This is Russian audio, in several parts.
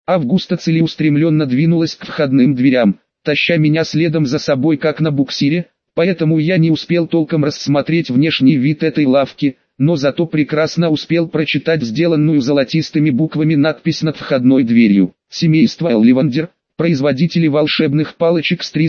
Августа целеустремленно двинулась к входным дверям, таща меня следом за собой как на буксире, поэтому я не успел толком рассмотреть внешний вид этой лавки, но зато прекрасно успел прочитать сделанную золотистыми буквами надпись над входной дверью. Семейство Элливандер, производители волшебных палочек с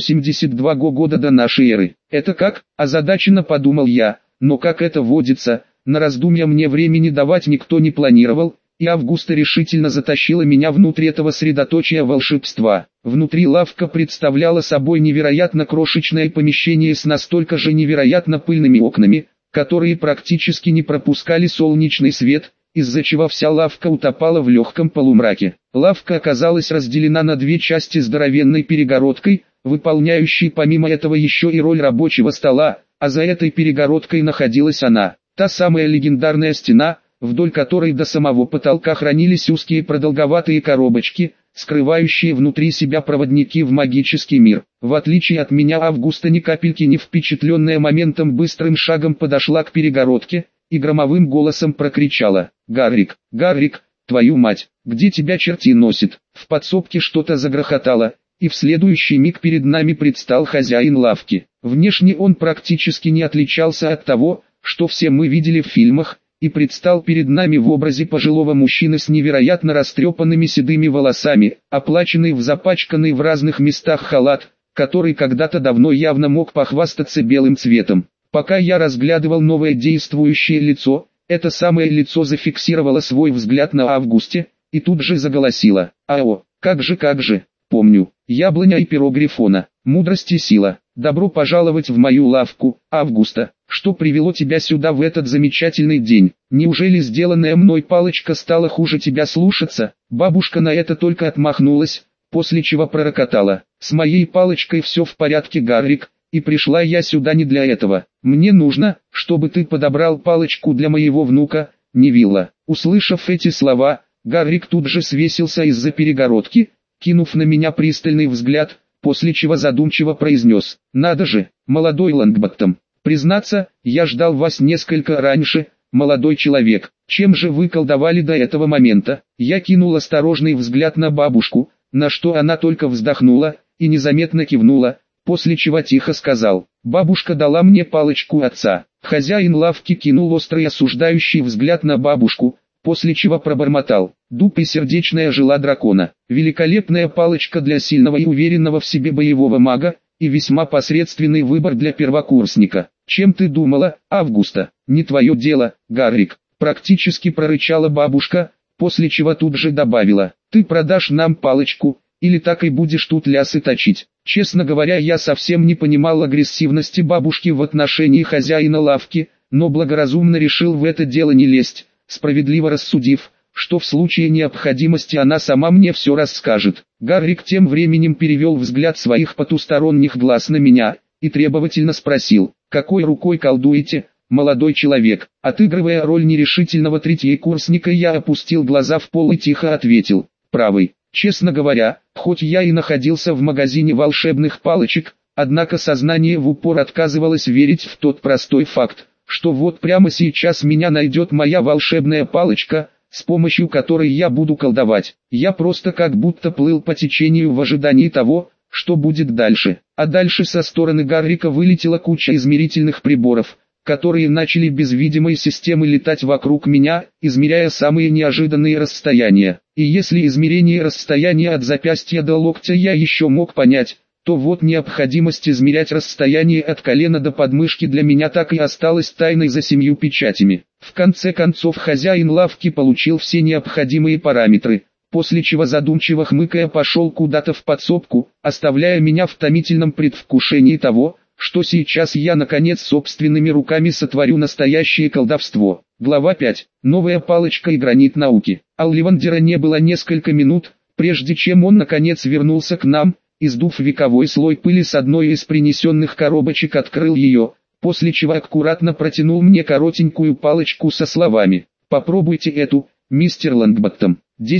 382 года до нашей эры. Это как? Озадаченно подумал я, но как это водится, на раздумья мне времени давать никто не планировал, и Августа решительно затащила меня внутрь этого средоточия волшебства. Внутри лавка представляла собой невероятно крошечное помещение с настолько же невероятно пыльными окнами, которые практически не пропускали солнечный свет, из-за чего вся лавка утопала в легком полумраке. Лавка оказалась разделена на две части здоровенной перегородкой, выполняющей помимо этого еще и роль рабочего стола, а за этой перегородкой находилась она, та самая легендарная стена, вдоль которой до самого потолка хранились узкие продолговатые коробочки, скрывающие внутри себя проводники в магический мир. В отличие от меня, Августа ни капельки не впечатленная моментом быстрым шагом подошла к перегородке и громовым голосом прокричала: «Гаррик, Гаррик, твою мать, где тебя черти носит?» В подсобке что-то загрохотало, и в следующий миг перед нами предстал хозяин лавки. Внешне он практически не отличался от того, что все мы видели в фильмах, и предстал перед нами в образе пожилого мужчины с невероятно растрепанными седыми волосами, оплаченный в запачканный в разных местах халат, который когда-то давно явно мог похвастаться белым цветом. Пока я разглядывал новое действующее лицо, это самое лицо зафиксировало свой взгляд на Августе, и тут же заголосило: «Ао, как же, помню, яблоня и перо Грифона, мудрость и сила, добро пожаловать в мою лавку, Августа, что привело тебя сюда в этот замечательный день, неужели сделанная мной палочка стала хуже тебя слушаться?» Бабушка на это только отмахнулась, после чего пророкотала: «С моей палочкой все в порядке, Гаррик, и пришла я сюда не для этого, мне нужно, чтобы ты подобрал палочку для моего внука, Невилла». Услышав эти слова, Гаррик тут же свесился из-за перегородки, кинув на меня пристальный взгляд, после чего задумчиво произнес: «Надо же, молодой Лонгботтом, признаться, я ждал вас несколько раньше, молодой человек, чем же вы колдовали до этого момента?» Я кинул осторожный взгляд на бабушку, на что она только вздохнула и незаметно кивнула, после чего тихо сказал: «Бабушка дала мне палочку отца». Хозяин лавки кинул острый осуждающий взгляд на бабушку, после чего пробормотал: «Дуб и сердечная жила дракона, великолепная палочка для сильного и уверенного в себе боевого мага, и весьма посредственный выбор для первокурсника. Чем ты думала, Августа? Не твое дело, Гаррик», практически прорычала бабушка, после чего тут же добавила: «Ты продашь нам палочку, или так и будешь тут лясы точить». Честно говоря, я совсем не понимал агрессивности бабушки в отношении хозяина лавки, но благоразумно решил в это дело не лезть, справедливо рассудив, что в случае необходимости она сама мне все расскажет. Гаррик тем временем перевел взгляд своих потусторонних глаз на меня и требовательно спросил: «Какой рукой колдуете, молодой человек?» Отыгрывая роль нерешительного третьекурсника, я опустил глаза в пол и тихо ответил: «Правой». Честно говоря, хоть я и находился в магазине волшебных палочек, однако сознание в упор отказывалось верить в тот простой факт, что вот прямо сейчас меня найдет моя волшебная палочка, с помощью которой я буду колдовать. Я просто как будто плыл по течению в ожидании того, что будет дальше. А дальше со стороны Гаррика вылетела куча измерительных приборов, которые начали без видимой системы летать вокруг меня, измеряя самые неожиданные расстояния. И если измерение расстояния от запястья до локтя я еще мог понять, то вот необходимость измерять расстояние от колена до подмышки для меня так и осталась тайной за 7 печатями. В конце концов хозяин лавки получил все необходимые параметры, после чего задумчиво хмыкая пошел куда-то в подсобку, оставляя меня в томительном предвкушении того, что сейчас я наконец собственными руками сотворю настоящее колдовство. Глава 5. Новая палочка и гранит науки. Олливандера не было несколько минут, прежде чем он наконец вернулся к нам, и сдув вековой слой пыли с одной из принесенных коробочек, открыл ее, после чего аккуратно протянул мне коротенькую палочку со словами: «Попробуйте эту, мистер Лонгботтом,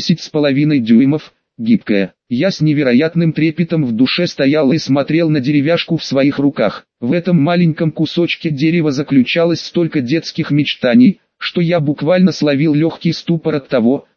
10,5 дюймов, гибкая». Я с невероятным трепетом в душе стоял и смотрел на деревяшку в своих руках. В этом маленьком кусочке дерева заключалось столько детских мечтаний, что я буквально словил легкий ступор от того,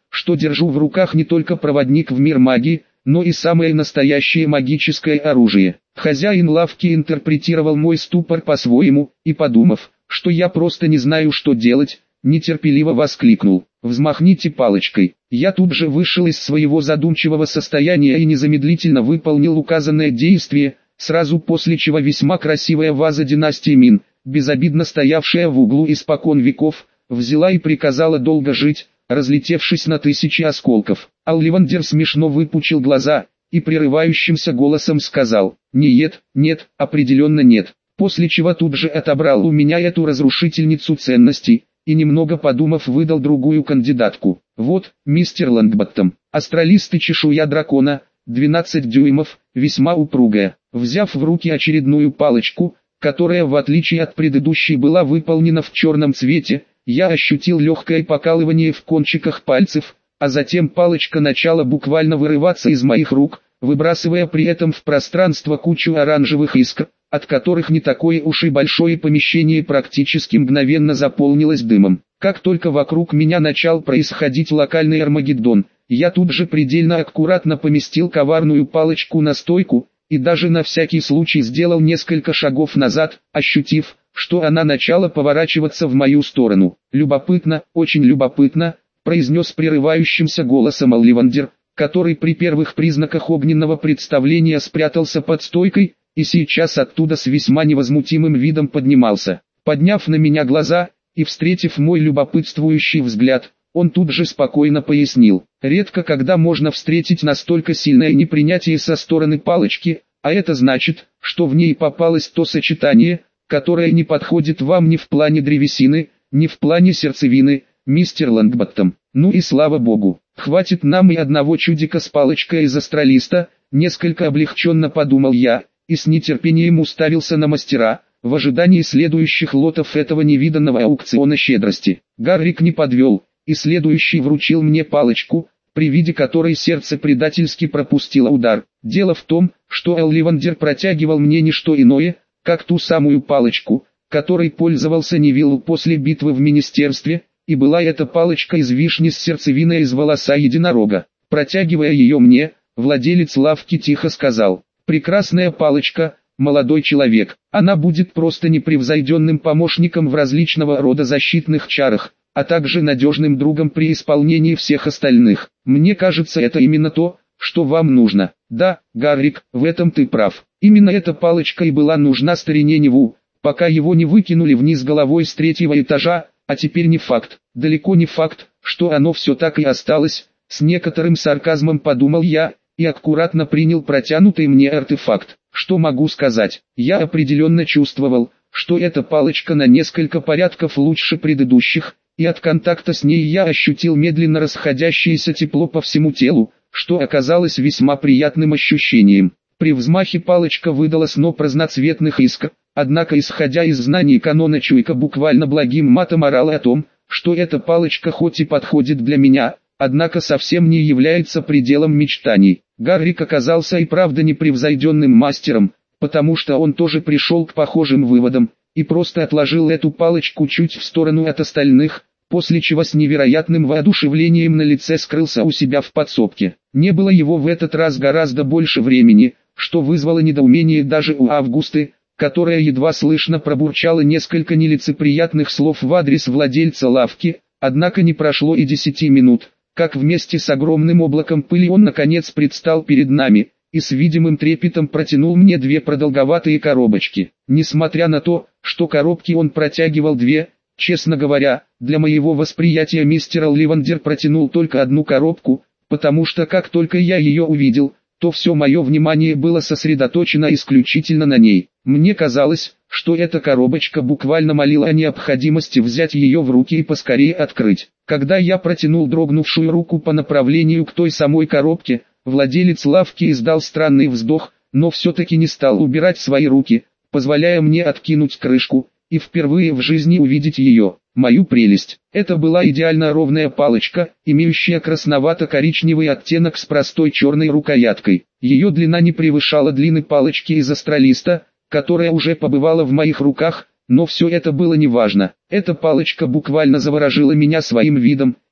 что держу в руках не только проводник в мир магии, но и самое настоящее магическое оружие. Хозяин лавки интерпретировал мой ступор по-своему, и подумав, что я просто не знаю, что делать, нетерпеливо воскликнул: «Взмахните палочкой». Я тут же вышел из своего задумчивого состояния и незамедлительно выполнил указанное действие, сразу после чего весьма красивая ваза династии Мин, безобидно стоявшая в углу испокон веков, взяла и приказала долго жить, разлетевшись на тысячи осколков. Олливандер смешно выпучил глаза и прерывающимся голосом сказал: «Нет, нет, определенно нет», после чего тут же отобрал у меня эту разрушительницу ценностей, и немного подумав выдал другую кандидатку. «Вот, мистер Лонгботтом, астралисты чешуя дракона, 12 дюймов, весьма упругая». Взяв в руки очередную палочку, которая в отличие от предыдущей была выполнена в черном цвете, я ощутил легкое покалывание в кончиках пальцев, а затем палочка начала буквально вырываться из моих рук, выбрасывая при этом в пространство кучу оранжевых искр, от которых не такое уж и большое помещение практически мгновенно заполнилось дымом. Как только вокруг меня начал происходить локальный Армагеддон, я тут же предельно аккуратно поместил коварную палочку на стойку, и даже на всякий случай сделал несколько шагов назад, ощутив, что она начала поворачиваться в мою сторону. «Любопытно, очень любопытно», — произнес прерывающимся голосом Олливандер, который при первых признаках огненного представления спрятался под стойкой, и сейчас оттуда с весьма невозмутимым видом поднимался. Подняв на меня глаза и встретив мой любопытствующий взгляд, он тут же спокойно пояснил: «Редко когда можно встретить настолько сильное непринятие со стороны палочки, а это значит, что в ней попалось то сочетание, которое не подходит вам ни в плане древесины, ни в плане сердцевины, мистер Лонгботтом. Ну и слава богу, хватит нам и одного чудика с палочкой из астралиста», несколько облегченно подумал я, и с нетерпением уставился на мастера, в ожидании следующих лотов этого невиданного аукциона щедрости. Гаррик не подвел, и следующий вручил мне палочку, при виде которой сердце предательски пропустило удар. Дело в том, что Олливандер протягивал мне не что иное, как ту самую палочку, которой пользовался Невилл после битвы в министерстве, и была эта палочка из вишни с сердцевиной из волоса единорога. Протягивая ее мне, владелец лавки тихо сказал: «Прекрасная палочка, молодой человек, она будет просто непревзойденным помощником в различного рода защитных чарах, а также надежным другом при исполнении всех остальных. Мне кажется, это именно то, что вам нужно». «Да, Гаррик, в этом ты прав. Именно эта палочка и была нужна старине Неву, пока его не выкинули вниз головой с 3-го этажа, а теперь не факт, далеко не факт, что оно все так и осталось», с некоторым сарказмом подумал я, и аккуратно принял протянутый мне артефакт. Что могу сказать, я определенно чувствовал, что эта палочка на несколько порядков лучше предыдущих, и от контакта с ней я ощутил медленно расходящееся тепло по всему телу, что оказалось весьма приятным ощущением. При взмахе палочка выдала сноп разноцветных искр, однако исходя из знаний канона Чуйка буквально благим матом орала о том, что эта палочка хоть и подходит для меня, однако совсем не является пределом мечтаний. Гаррик оказался и правда непревзойденным мастером, потому что он тоже пришел к похожим выводам, и просто отложил эту палочку чуть в сторону от остальных, после чего с невероятным воодушевлением на лице скрылся у себя в подсобке. Не было его в этот раз гораздо больше времени, что вызвало недоумение даже у Августы, которая едва слышно пробурчала несколько нелицеприятных слов в адрес владельца лавки, однако не прошло и 10 минут, как вместе с огромным облаком пыли он наконец предстал перед нами, и с видимым трепетом протянул мне 2 продолговатые коробочки. Несмотря на то, что коробки он протягивал 2, честно говоря, для моего восприятия мистер Олливандер протянул только одну коробку, потому что как только я ее увидел, то все мое внимание было сосредоточено исключительно на ней. Мне казалось, что эта коробочка буквально молила о необходимости взять ее в руки и поскорее открыть. Когда я протянул дрогнувшую руку по направлению к той самой коробке, владелец лавки издал странный вздох, но все-таки не стал убирать свои руки, позволяя мне откинуть крышку, и впервые в жизни увидеть ее, мою прелесть. Это была идеально ровная палочка, имеющая красновато-коричневый оттенок с простой черной рукояткой. Ее длина не превышала длины палочки из астралиста, которая уже побывала в моих руках, но все это было неважно. Эта палочка буквально заворожила меня своим видом,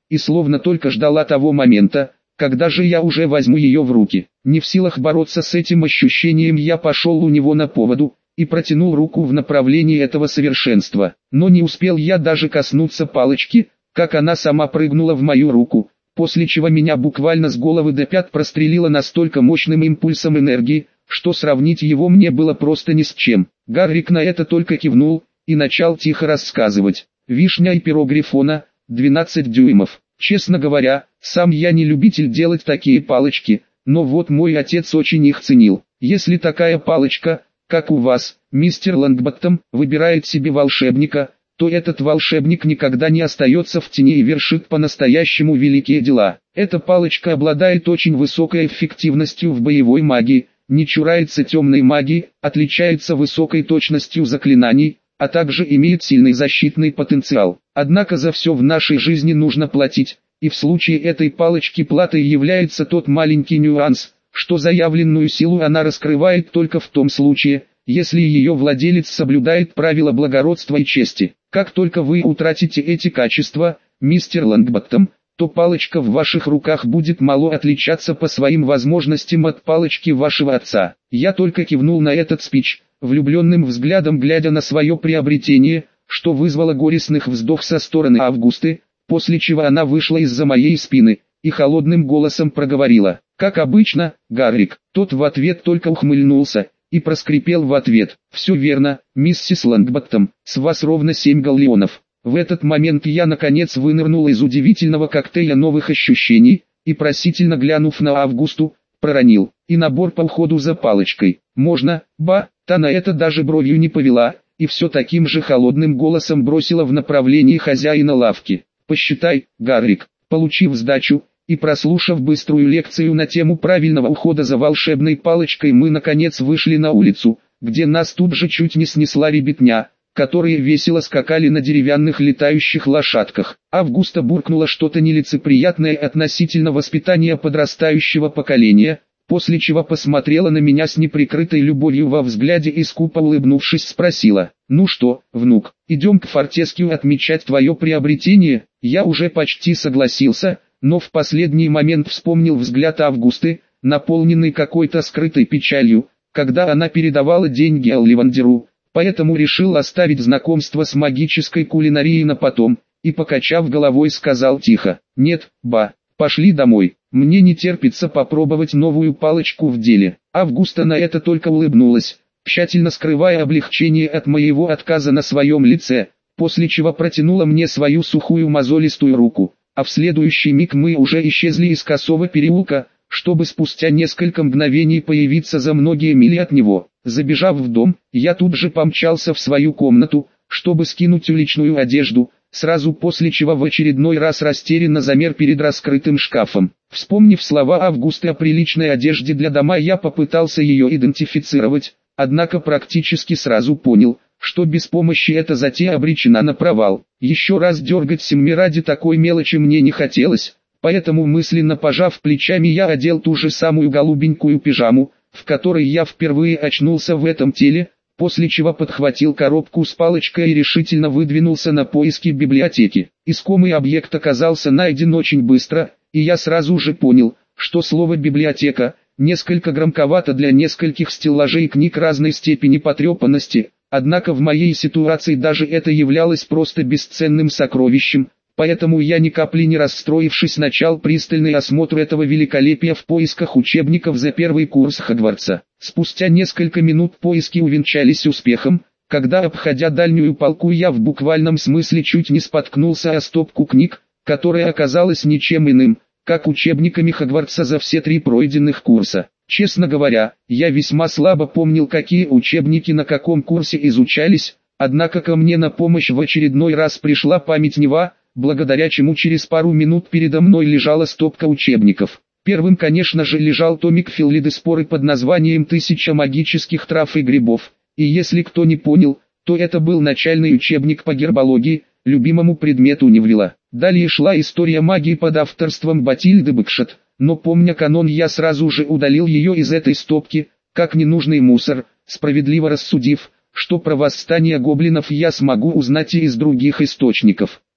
и словно только ждала того момента, когда же я уже возьму ее в руки. Не в силах бороться с этим ощущением, я пошел у него на поводу и протянул руку в направлении этого совершенства. Но не успел я даже коснуться палочки, как она сама прыгнула в мою руку, после чего меня буквально с головы до пят прострелило настолько мощным импульсом энергии, что сравнить его мне было просто ни с чем. Гаррик на это только кивнул и начал тихо рассказывать. Вишня и перо Грифона, 12 дюймов. Честно говоря, сам я не любитель делать такие палочки, но вот мой отец очень их ценил. Если такая палочка, как у вас, мистер Лонгботтом, выбирает себе волшебника, то этот волшебник никогда не остается в тени и вершит по-настоящему великие дела. Эта палочка обладает очень высокой эффективностью в боевой магии, не чурается темной магии, отличается высокой точностью заклинаний, а также имеет сильный защитный потенциал. Однако за все в нашей жизни нужно платить, и в случае этой палочки платой является тот маленький нюанс, что заявленную силу она раскрывает только в том случае, если ее владелец соблюдает правила благородства и чести. Как только вы утратите эти качества, мистер Лонгботтом, то палочка в ваших руках будет мало отличаться по своим возможностям от палочки вашего отца. Я только кивнул на этот спич, влюбленным взглядом глядя на свое приобретение, что вызвало горестных вздох со стороны Августы, после чего она вышла из-за моей спины и холодным голосом проговорила: «Как обычно, Гаррик». Тот в ответ только ухмыльнулся и проскрипел в ответ: «Все верно, миссис Лонгботтом, с вас ровно 7 галлеонов». В этот момент я наконец вынырнул из удивительного коктейля новых ощущений и, просительно глянув на Августу, проронил: «И набор по уходу за палочкой. Можно, ба?» Та на это даже бровью не повела, и все таким же холодным голосом бросила в направлении хозяина лавки: «Посчитай, Гаррик». Получив сдачу и прослушав быструю лекцию на тему правильного ухода за волшебной палочкой, мы наконец вышли на улицу, где нас тут же чуть не снесла ребятня, которые весело скакали на деревянных летающих лошадках. Августа буркнула что-то нелицеприятное относительно воспитания подрастающего поколения, после чего посмотрела на меня с неприкрытой любовью во взгляде и скупо улыбнувшись спросила: «Ну что, внук, идем к Фортескью отмечать твое приобретение?» Я уже почти согласился, но в последний момент вспомнил взгляд Августы, наполненный какой-то скрытой печалью, когда она передавала деньги Олливандеру, поэтому решил оставить знакомство с магической кулинарией на потом, и покачав головой сказал тихо: «Нет, ба, пошли домой, мне не терпится попробовать новую палочку в деле». Августа на это только улыбнулась, тщательно скрывая облегчение от моего отказа на своем лице, после чего протянула мне свою сухую мозолистую руку, а в следующий миг мы уже исчезли из косого переулка, чтобы спустя несколько мгновений появиться за многие мили от него. Забежав в дом, я тут же помчался в свою комнату, чтобы скинуть уличную одежду, сразу после чего в очередной раз растерянно замер перед раскрытым шкафом. Вспомнив слова Августы о приличной одежде для дома, я попытался ее идентифицировать, однако практически сразу понял, что без помощи эта затея обречена на провал. Еще раз дергать семьи ради такой мелочи мне не хотелось, поэтому мысленно пожав плечами, я одел ту же самую голубенькую пижаму, в которой я впервые очнулся в этом теле, после чего подхватил коробку с палочкой и решительно выдвинулся на поиски библиотеки. Искомый объект оказался найден очень быстро, и я сразу же понял, что слово «библиотека» несколько громковато для нескольких стеллажей книг разной степени потрепанности, однако в моей ситуации даже это являлось просто бесценным сокровищем, поэтому я ни капли не расстроившись начал пристальный осмотр этого великолепия в поисках учебников за первый курс Хогвартса. Спустя несколько минут поиски увенчались успехом, когда, обходя дальнюю полку, я в буквальном смысле чуть не споткнулся о стопку книг, которая оказалась ничем иным, как учебниками Хогвартса за все 3 пройденных курса. Честно говоря, я весьма слабо помнил, какие учебники на каком курсе изучались, однако ко мне на помощь в очередной раз пришла память Нева, благодаря чему через пару минут передо мной лежала стопка учебников. Первым, конечно же, лежал томик Филлидеспоры под названием «1000 магических трав и грибов», и если кто не понял, то это был начальный учебник по гербологии, любимому предмету Невилла. Далее шла история магии под авторством Батильды Бэкшет, но помня канон, я сразу же удалил ее из этой стопки, как ненужный мусор, справедливо рассудив, что про восстание гоблинов я смогу узнать и из других источников.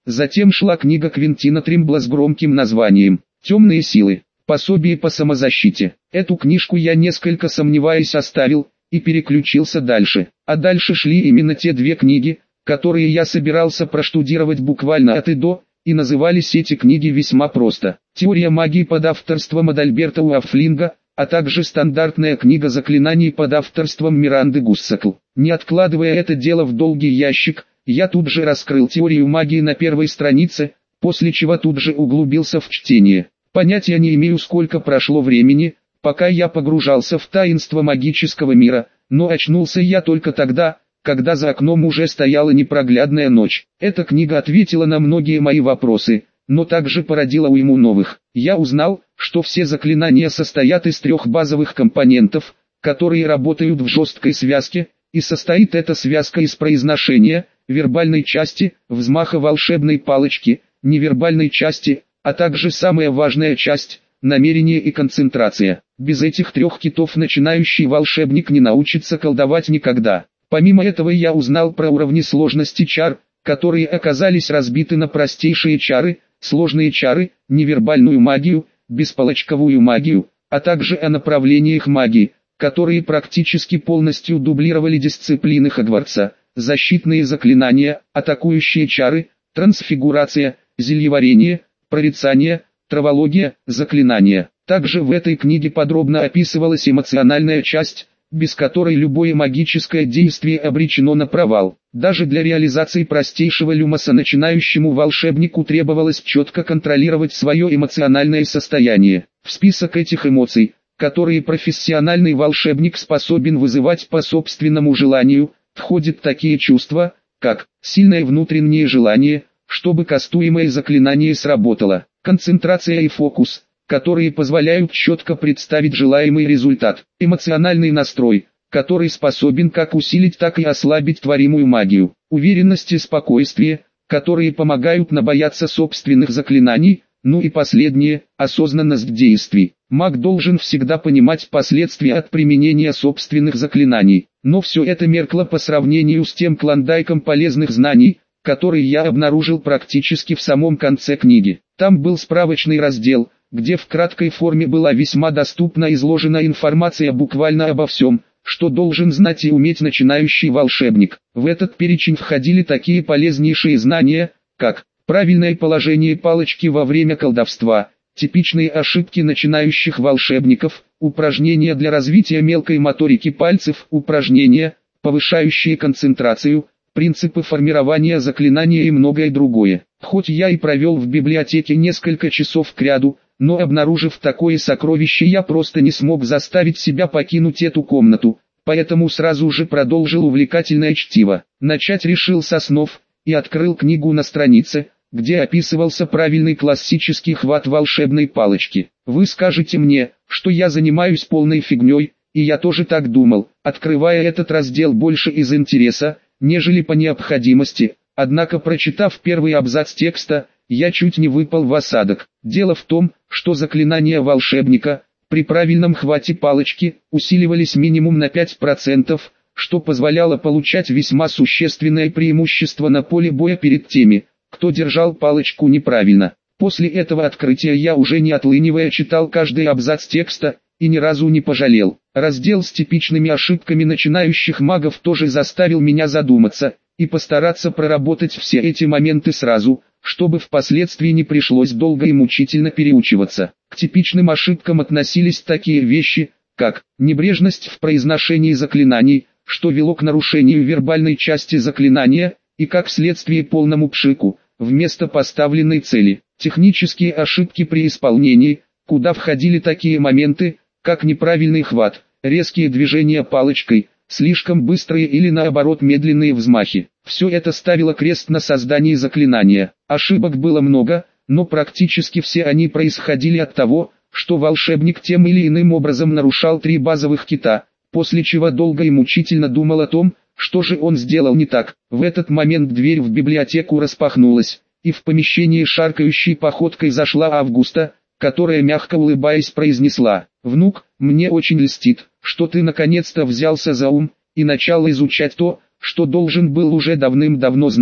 Затем шла книга Квентина Тримбла с громким названием «Темные силы. Пособие по самозащите». Эту книжку я, несколько сомневаясь, оставил и переключился дальше. А дальше шли именно те две книги, которые я собирался проштудировать буквально от и до, и назывались эти книги весьма просто. «Теория магии» под авторством Адальберта Уафлинга, а также стандартная книга заклинаний под авторством Миранды Гуссакл. Не откладывая это дело в долгий ящик, я тут же раскрыл теорию магии на первой странице, после чего тут же углубился в чтение. Понятия не имею, сколько прошло времени, пока я погружался в таинство магического мира, но очнулся я только тогда, когда за окном уже стояла непроглядная ночь. Эта книга ответила на многие мои вопросы, но также породила уйму новых. Я узнал, что все заклинания состоят из трех базовых компонентов, которые работают в жесткой связке, и состоит эта связка из произношения, вербальной части, взмаха волшебной палочки, невербальной части, а также самая важная часть – намерение и концентрация. Без этих трех китов начинающий волшебник не научится колдовать никогда. Помимо этого я узнал про уровни сложности чар, которые оказались разбиты на простейшие чары, сложные чары, невербальную магию, беспалочковую магию, а также о направлениях магии, которые практически полностью дублировали дисциплины Хогвартса, защитные заклинания, атакующие чары, трансфигурация, зельеварение, прорицание, травология, заклинания. Также в этой книге подробно описывалась эмоциональная часть, без которой любое магическое действие обречено на провал. Даже для реализации простейшего люмоса начинающему волшебнику требовалось четко контролировать свое эмоциональное состояние. В список этих эмоций, которые профессиональный волшебник способен вызывать по собственному желанию, входят такие чувства, как сильное внутреннее желание, чтобы кастуемое заклинание сработало, концентрация и фокус, которые позволяют четко представить желаемый результат, эмоциональный настрой, который способен как усилить, так и ослабить творимую магию, уверенность и спокойствие, которые помогают набояться собственных заклинаний, ну и последнее – осознанность действий. Маг должен всегда понимать последствия от применения собственных заклинаний, но все это меркло по сравнению с тем клондайком полезных знаний, который я обнаружил практически в самом конце книги. Там был справочный раздел, где в краткой форме была весьма доступна изложена информация буквально обо всем, что должен знать и уметь начинающий волшебник. В этот перечень входили такие полезнейшие знания, как правильное положение палочки во время колдовства, типичные ошибки начинающих волшебников, упражнения для развития мелкой моторики пальцев, упражнения, повышающие концентрацию, принципы формирования заклинания и многое другое. Хоть я и провел в библиотеке несколько часов кряду, но обнаружив такое сокровище, я просто не смог заставить себя покинуть эту комнату, поэтому сразу же продолжил увлекательное чтиво. Начать решил со снов, и открыл книгу на странице, где описывался правильный классический хват волшебной палочки. Вы скажете мне, что я занимаюсь полной фигней, и я тоже так думал, открывая этот раздел больше из интереса, нежели по необходимости, однако прочитав первый абзац текста, я чуть не выпал в осадок. Дело в том, что заклинания волшебника, при правильном хвате палочки, усиливались минимум на 5%, что позволяло получать весьма существенное преимущество на поле боя перед теми, кто держал палочку неправильно. После этого открытия я уже не отлынивая читал каждый абзац текста, и ни разу не пожалел. Раздел с типичными ошибками начинающих магов тоже заставил меня задуматься, и постараться проработать все эти моменты сразу, чтобы впоследствии не пришлось долго и мучительно переучиваться. К типичным ошибкам относились такие вещи, как небрежность в произношении заклинаний, что вело к нарушению вербальной части заклинания, и как следствие полному пшику, вместо поставленной цели. Технические ошибки при исполнении, куда входили такие моменты, как неправильный хват, резкие движения палочкой, слишком быстрые или наоборот медленные взмахи. Все это ставило крест на создании заклинания. Ошибок было много, но практически все они происходили от того, что волшебник тем или иным образом нарушал три базовых кита, после чего долго и мучительно думал о том, что же он сделал не так. В этот момент дверь в библиотеку распахнулась, и в помещении шаркающей походкой зашла Августа, которая мягко улыбаясь произнесла: «Внук, мне очень льстит, что ты наконец-то взялся за ум, и начал изучать то, что должен был уже давным-давно знать,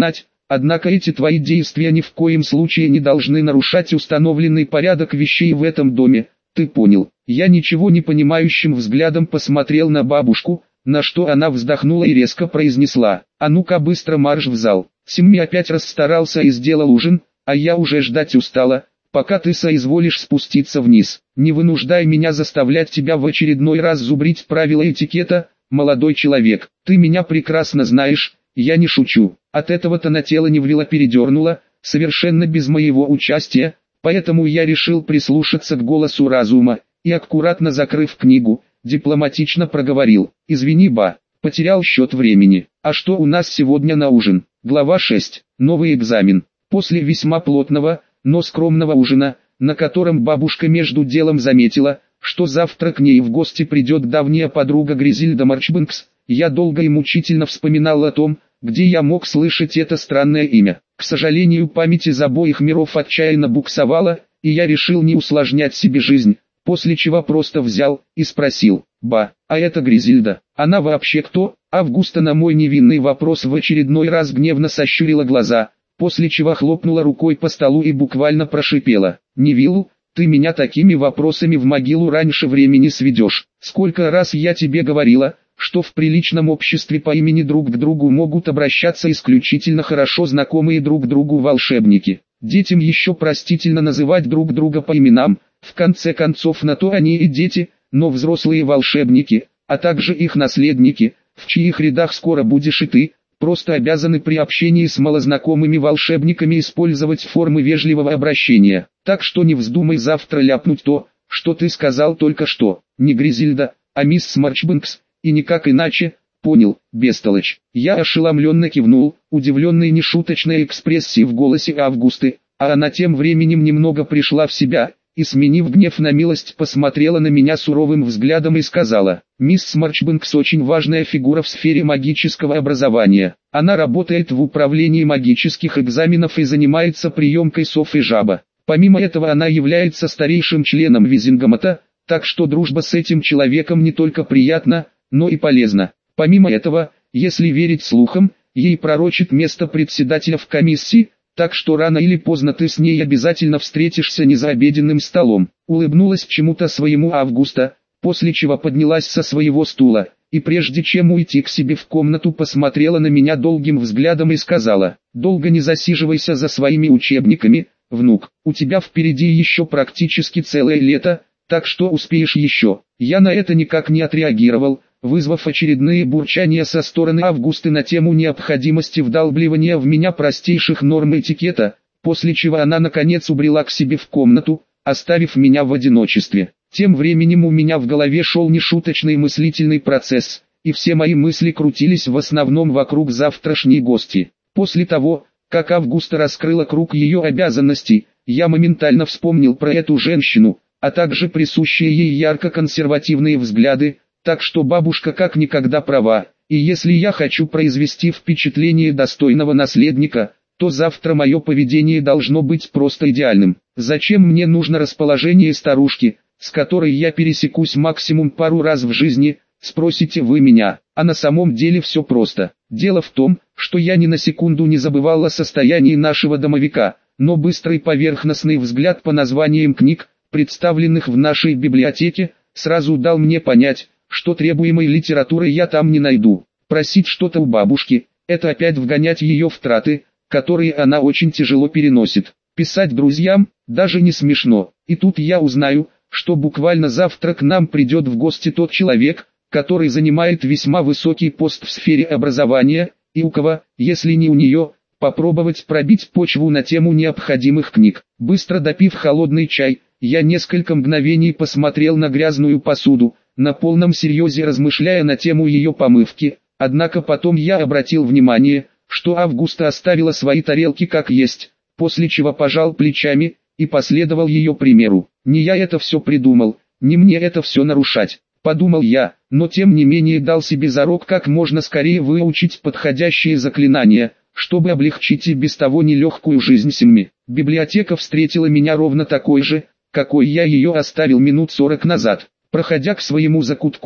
Однако эти твои действия ни в коем случае не должны нарушать установленный порядок вещей в этом доме, ты понял? Я ничего не понимающим взглядом посмотрел на бабушку, на что она вздохнула и резко произнесла: «А ну-ка быстро марш в зал». Семми опять расстарался и сделал ужин, а я уже ждать устала, пока ты соизволишь спуститься вниз. Не вынуждай меня заставлять тебя в очередной раз зубрить правила этикета, молодой человек. Ты меня прекрасно знаешь, я не шучу. От этого-то на тело Неврила передернуло, совершенно без моего участия, поэтому я решил прислушаться к голосу разума, и аккуратно закрыв книгу, дипломатично проговорил: «Извини, ба, потерял счет времени. А что у нас сегодня на ужин?» Глава 6. Новый экзамен. После весьма плотного, но скромного ужина, на котором бабушка между делом заметила, что завтра к ней в гости придет давняя подруга Гризильда Марчбэнкс, я долго и мучительно вспоминал о том, где я мог слышать это странное имя. К сожалению, память из обоих миров отчаянно буксовала, и я решил не усложнять себе жизнь, после чего просто взял и спросил: «Ба, а это Гризильда, она вообще кто?» Августа на мой невинный вопрос в очередной раз гневно сощурила глаза, после чего хлопнула рукой по столу и буквально прошипела: «Невилл, ты меня такими вопросами в могилу раньше времени сведешь. Сколько раз я тебе говорила, что в приличном обществе по имени друг к другу могут обращаться исключительно хорошо знакомые друг другу волшебники. Детям еще простительно называть друг друга по именам, в конце концов на то они и дети, но взрослые волшебники, а также их наследники, в чьих рядах скоро будешь и ты, просто обязаны при общении с малознакомыми волшебниками использовать формы вежливого обращения. Так что не вздумай завтра ляпнуть то, что ты сказал только что. Не Гризильда, а мисс Марчбэнкс, и никак иначе, понял, бестолочь». Я ошеломленно кивнул, удивленный нешуточной экспрессией в голосе Августы, а она тем временем немного пришла в себя, и сменив гнев на милость посмотрела на меня суровым взглядом и сказала: «Мисс Марчбэнкс очень важная фигура в сфере магического образования. Она работает в управлении магических экзаменов и занимается приемкой сов и жаба. Помимо этого она является старейшим членом Визингамата, так что дружба с этим человеком не только приятна, но и полезна. Помимо этого, если верить слухам, ей пророчит место председателя в комиссии, так что рано или поздно ты с ней обязательно встретишься не за обеденным столом». Улыбнулась чему-то своему Августа, после чего поднялась со своего стула, и прежде чем уйти к себе в комнату посмотрела на меня долгим взглядом и сказала: «Долго не засиживайся за своими учебниками, внук, у тебя впереди еще практически целое лето, так что успеешь еще». Я на это никак не отреагировал, вызвав очередные бурчания со стороны Августы на тему необходимости вдалбливания в меня простейших норм этикета, после чего она наконец убрела к себе в комнату, оставив меня в одиночестве. Тем временем у меня в голове шел нешуточный мыслительный процесс, и все мои мысли крутились в основном вокруг завтрашней гости. После того, как Августа раскрыла круг ее обязанностей, я моментально вспомнил про эту женщину, а также присущие ей ярко-консервативные взгляды, так что бабушка как никогда права, и если я хочу произвести впечатление достойного наследника, то завтра мое поведение должно быть просто идеальным. Зачем мне нужно расположение старушки, с которой я пересекусь максимум пару раз в жизни, спросите вы меня, а на самом деле все просто. Дело в том, что я ни на секунду не забывал о состоянии нашего домовика, но быстрый поверхностный взгляд по названиям книг, представленных в нашей библиотеке, сразу дал мне понять, что требуемой литературы я там не найду. Просить что-то у бабушки – это опять вгонять ее в траты, которые она очень тяжело переносит. Писать друзьям – даже не смешно. И тут я узнаю, что буквально завтра к нам придет в гости тот человек, который занимает весьма высокий пост в сфере образования, и у кого, если не у нее, попробовать пробить почву на тему необходимых книг. Быстро допив холодный чай, я несколько мгновений посмотрел на грязную посуду, на полном серьезе размышляя на тему ее помывки, однако потом я обратил внимание, что Августа оставила свои тарелки как есть, после чего пожал плечами и последовал ее примеру. Не я это все придумал, не мне это все нарушать, подумал я, но тем не менее дал себе зарок как можно скорее выучить подходящие заклинания, чтобы облегчить и без того нелегкую жизнь Семми. Библиотека встретила меня ровно такой же, какой я ее оставил минут 40 назад. Проходя к своему закутку,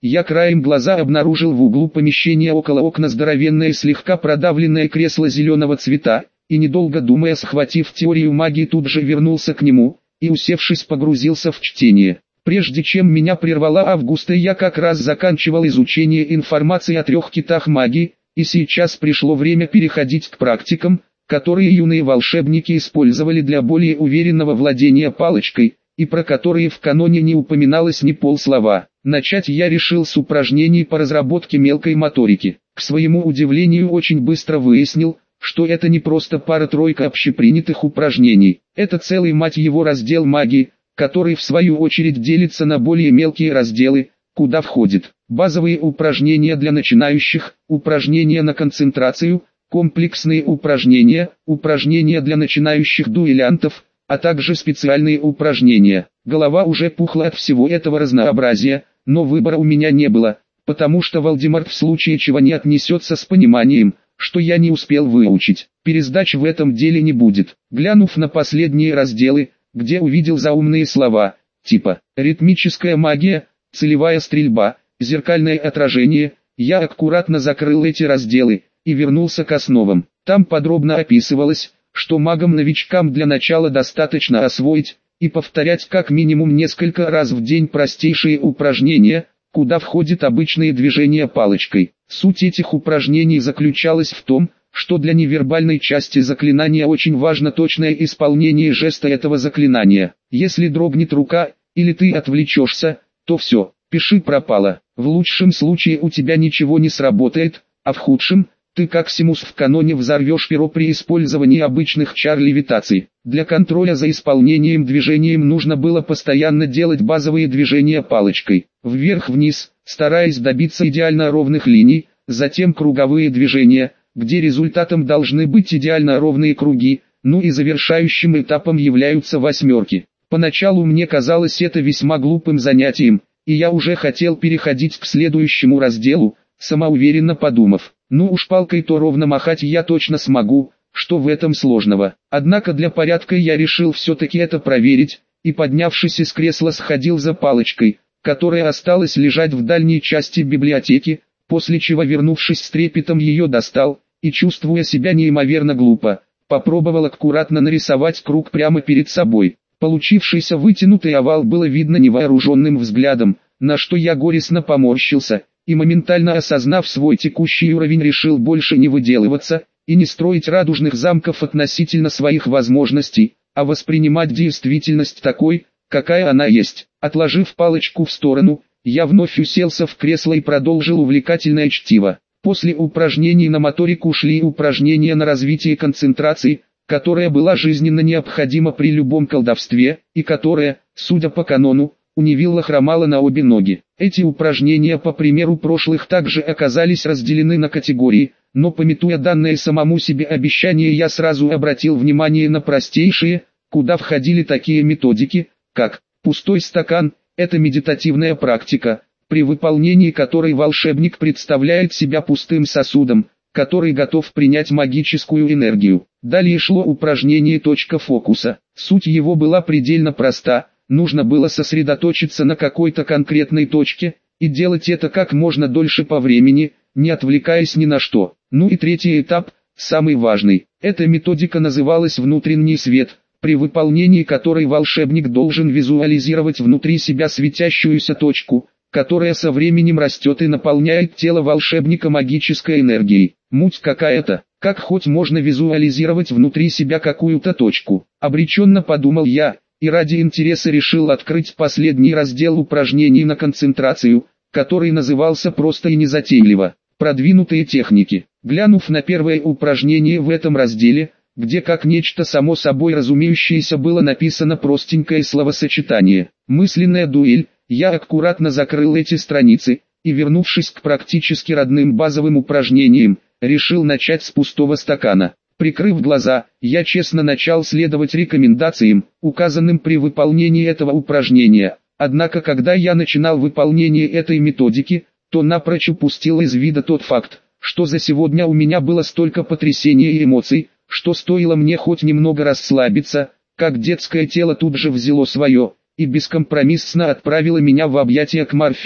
Я краем глаза обнаружил в углу помещения около окна здоровенное слегка продавленное кресло зеленого цвета, и недолго думая, схватив теорию магии, тут же вернулся к нему, и усевшись погрузился в чтение. Прежде чем меня прервала Августа, я как раз заканчивал изучение информации о 3 китах магии, и сейчас пришло время переходить к практикам, которые юные волшебники использовали для более уверенного владения палочкой, и про которые в каноне не упоминалось ни полслова. Начать я решил с упражнений по разработке мелкой моторики. К своему удивлению очень быстро выяснил, что это не просто пара-тройка общепринятых упражнений, это целый, мать его, раздел магии, который в свою очередь делится на более мелкие разделы, куда входят базовые упражнения для начинающих, упражнения на концентрацию, комплексные упражнения, упражнения для начинающих дуэлянтов, а также специальные упражнения. Голова уже пухла от всего этого разнообразия, но выбора у меня не было, потому что Вальдемар в случае чего не отнесется с пониманием, что я не успел выучить. Пересдач в этом деле не будет. Глянув на последние разделы, где увидел заумные слова, типа «ритмическая магия», «целевая стрельба», «зеркальное отражение», я аккуратно закрыл эти разделы и вернулся к основам. Там подробно описывалось, что магам-новичкам для начала достаточно освоить и повторять как минимум несколько раз в день простейшие упражнения, куда входят обычные движения палочкой. Суть этих упражнений заключалась в том, что для невербальной части заклинания очень важно точное исполнение жеста этого заклинания. Если дрогнет рука, или ты отвлечешься, то все, пиши пропало. В лучшем случае у тебя ничего не сработает, а в худшем, ты как Симус в каноне взорвешь перо при использовании обычных чар левитации. Для контроля за исполнением движением нужно было постоянно делать базовые движения палочкой, вверх-вниз, стараясь добиться идеально ровных линий, затем круговые движения, где результатом должны быть идеально ровные круги, ну и завершающим этапом являются восьмерки. Поначалу мне казалось это весьма глупым занятием, и я уже хотел переходить к следующему разделу, самоуверенно подумав, ну уж палкой-то ровно махать я точно смогу, что в этом сложного. Однако для порядка я решил все-таки это проверить, и поднявшись из кресла сходил за палочкой, которая осталась лежать в дальней части библиотеки, после чего, вернувшись с трепетом, ее достал, и, чувствуя себя неимоверно глупо, попробовал аккуратно нарисовать круг прямо перед собой. Получившийся вытянутый овал было видно невооруженным взглядом, на что я горестно поморщился, и моментально осознав свой текущий уровень, решил больше не выделываться, и не строить радужных замков относительно своих возможностей, а воспринимать действительность такой, какая она есть. Отложив палочку в сторону, я вновь уселся в кресло и продолжил увлекательное чтиво. После упражнений на моторику шли упражнения на развитие концентрации, которая была жизненно необходима при любом колдовстве, и которая, судя по канону, у Невилла хромала на обе ноги. Эти упражнения, по примеру прошлых, также оказались разделены на категории, но памятуя данное самому себе обещание, я сразу обратил внимание на простейшие, куда входили такие методики, как пустой стакан. Это медитативная практика, при выполнении которой волшебник представляет себя пустым сосудом, который готов принять магическую энергию. Далее шло упражнение «Точка фокуса». Суть его была предельно проста, нужно было сосредоточиться на какой-то конкретной точке, и делать это как можно дольше по времени, не отвлекаясь ни на что. Ну и третий этап, самый важный. Эта методика называлась «Внутренний свет», при выполнении которой волшебник должен визуализировать внутри себя светящуюся точку, которая со временем растет и наполняет тело волшебника магической энергией. Муть какая-то, как хоть можно визуализировать внутри себя какую-то точку? Обреченно подумал я, и ради интереса решил открыть последний раздел упражнений на концентрацию, который назывался просто и незатейливо «Продвинутые техники». Глянув на первое упражнение в этом разделе, где как нечто само собой разумеющееся было написано простенькое словосочетание «мысленная дуэль», я аккуратно закрыл эти страницы, и, вернувшись к практически родным базовым упражнениям, решил начать с пустого стакана. Прикрыв глаза, я честно начал следовать рекомендациям, указанным при выполнении этого упражнения. Однако когда я начинал выполнение этой методики, то напрочь упустил из вида тот факт, что за сегодня у меня было столько потрясений и эмоций, что стоило мне хоть немного расслабиться, как детское тело тут же взяло свое, и бескомпромиссно отправило меня в объятия к Морфею.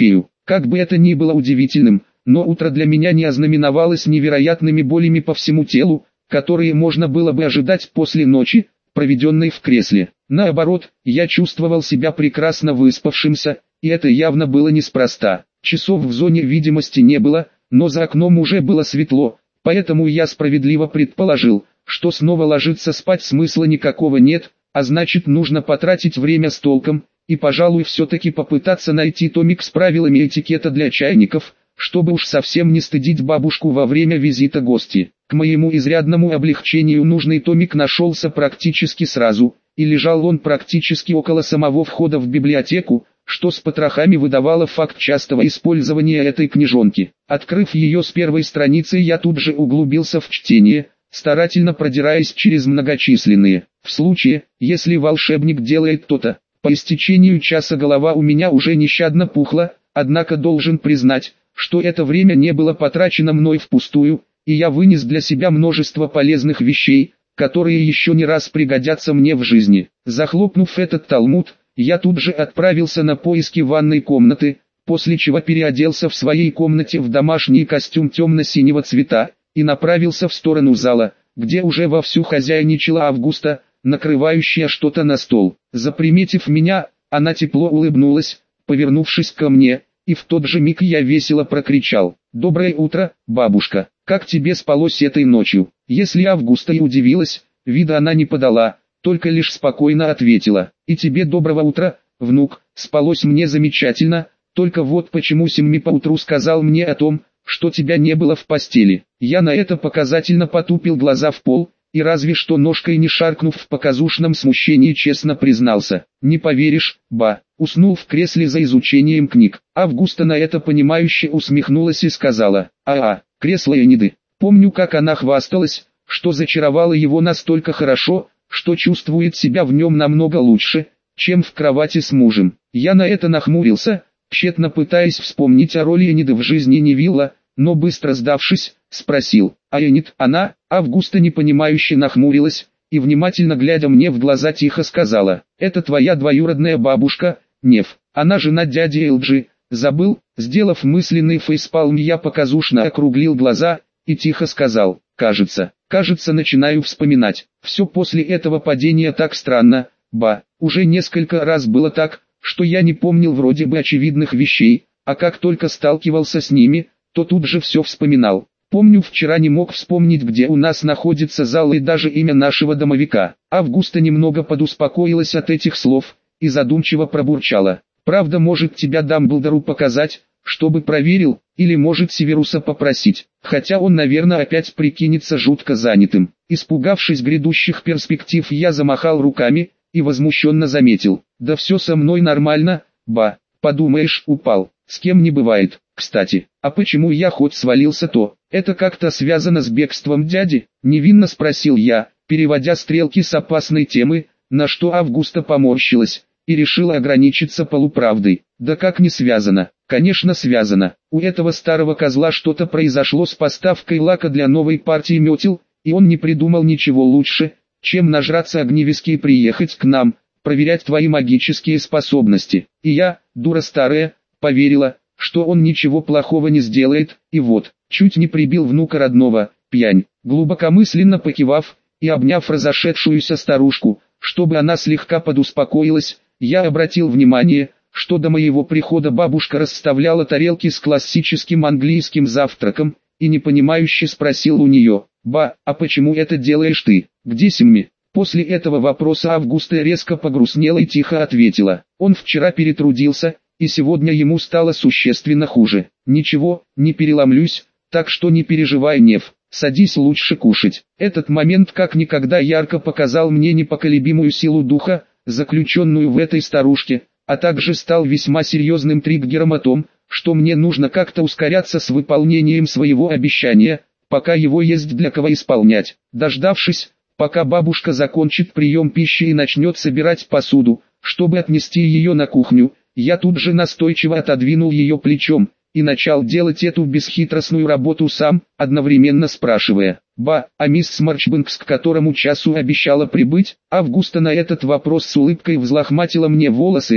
Как бы это ни было удивительным, но утро для меня не ознаменовалось невероятными болями по всему телу, которые можно было бы ожидать после ночи, проведенной в кресле. Наоборот, я чувствовал себя прекрасно выспавшимся, и это явно было неспроста. Часов в зоне видимости не было, но за окном уже было светло, поэтому я справедливо предположил, что снова ложиться спать смысла никакого нет, а значит нужно потратить время с толком, и пожалуй все-таки попытаться найти томик с правилами этикета для чайников, чтобы уж совсем не стыдить бабушку во время визита гости. К моему изрядному облегчению нужный томик нашелся практически сразу, и лежал он практически около самого входа в библиотеку, что с потрохами выдавало факт частого использования этой книжонки. Открыв ее с первой страницы, я тут же углубился в чтение, старательно продираясь через многочисленные. В случае, если волшебник делает то-то, по истечению часа голова у меня уже нещадно пухла, однако должен признать, что это время не было потрачено мной впустую, и я вынес для себя множество полезных вещей, которые еще не раз пригодятся мне в жизни. Захлопнув этот талмуд, я тут же отправился на поиски ванной комнаты, после чего переоделся в своей комнате в домашний костюм темно-синего цвета, и направился в сторону зала, где уже вовсю хозяйничала Августа, накрывающая что-то на стол. Заприметив меня, она тепло улыбнулась, повернувшись ко мне, и в тот же миг я весело прокричал: «Доброе утро, бабушка, как тебе спалось этой ночью?» Если Августа и удивилась, вида она не подала, только лишь спокойно ответила: «И тебе доброго утра, внук, спалось мне замечательно, только вот почему Симми поутру сказал мне о том, что тебя не было в постели». Я на это показательно потупил глаза в пол, и разве что ножкой не шаркнув в показушном смущении честно признался: «Не поверишь, ба, уснул в кресле за изучением книг». Августа на это понимающе усмехнулась и сказала: кресло Эниды». Помню, как она хвасталась, что зачаровала его настолько хорошо, что чувствует себя в нем намного лучше, чем в кровати с мужем. Я на это нахмурился, тщетно пытаясь вспомнить о роли Эниды в жизни Невилла, но быстро сдавшись, спросил: «А Энид?» Она, Августа непонимающе нахмурилась, и внимательно глядя мне в глаза тихо сказала: «Это твоя двоюродная бабушка, Нев, она жена дяди Элджи». Забыл, сделав мысленный фейспалм, я показушно округлил глаза, и тихо сказал: «Кажется, начинаю вспоминать. Все после этого падения так странно, ба, уже несколько раз было так, что я не помнил вроде бы очевидных вещей, а как только сталкивался с ними, то тут же все вспоминал. Помню, вчера не мог вспомнить, где у нас находится зал и даже имя нашего домовика». Августа немного подуспокоилась от этих слов, и задумчиво пробурчала: «Правда, может, тебя Дамблдору показать, чтобы проверил, или может Северуса попросить, хотя он, наверное, опять прикинется жутко занятым». Испугавшись грядущих перспектив, я замахал руками, и возмущенно заметил: «Да все со мной нормально, ба, подумаешь, упал, с кем не бывает. Кстати, а почему я хоть свалился, то это как-то связано с бегством дяди?» Невинно спросил я, переводя стрелки с опасной темы, на что Августа поморщилась и решила ограничиться полуправдой. «Да как не связано? Конечно связано. У этого старого козла что-то произошло с поставкой лака для новой партии метел, и он не придумал ничего лучше, чем нажраться огневиски и приехать к нам, проверять твои магические способности. И я, дура старая, поверила, что он ничего плохого не сделает, и вот, чуть не прибил внука родного, пьянь». Глубокомысленно покивав и обняв разошедшуюся старушку, чтобы она слегка подуспокоилась, я обратил внимание, что до моего прихода бабушка расставляла тарелки с классическим английским завтраком, и непонимающе спросил у нее: «Ба, а почему это делаешь ты? Где Симми?» После этого вопроса Августа резко погрустнела и тихо ответила: «Он вчера перетрудился, и сегодня ему стало существенно хуже. Ничего, не переломлюсь, так что не переживай, Нев, садись лучше кушать». Этот момент как никогда ярко показал мне непоколебимую силу духа, заключенную в этой старушке, а также стал весьма серьезным триггером о том, что мне нужно как-то ускоряться с выполнением своего обещания, пока его есть для кого исполнять. Дождавшись, пока бабушка закончит прием пищи и начнет собирать посуду, чтобы отнести ее на кухню, я тут же настойчиво отодвинул ее плечом и начал делать эту бесхитростную работу сам, одновременно спрашивая: «Ба, а мисс Марчбэнкс к которому часу обещала прибыть?» Августа на этот вопрос с улыбкой взлохматила мне волосы,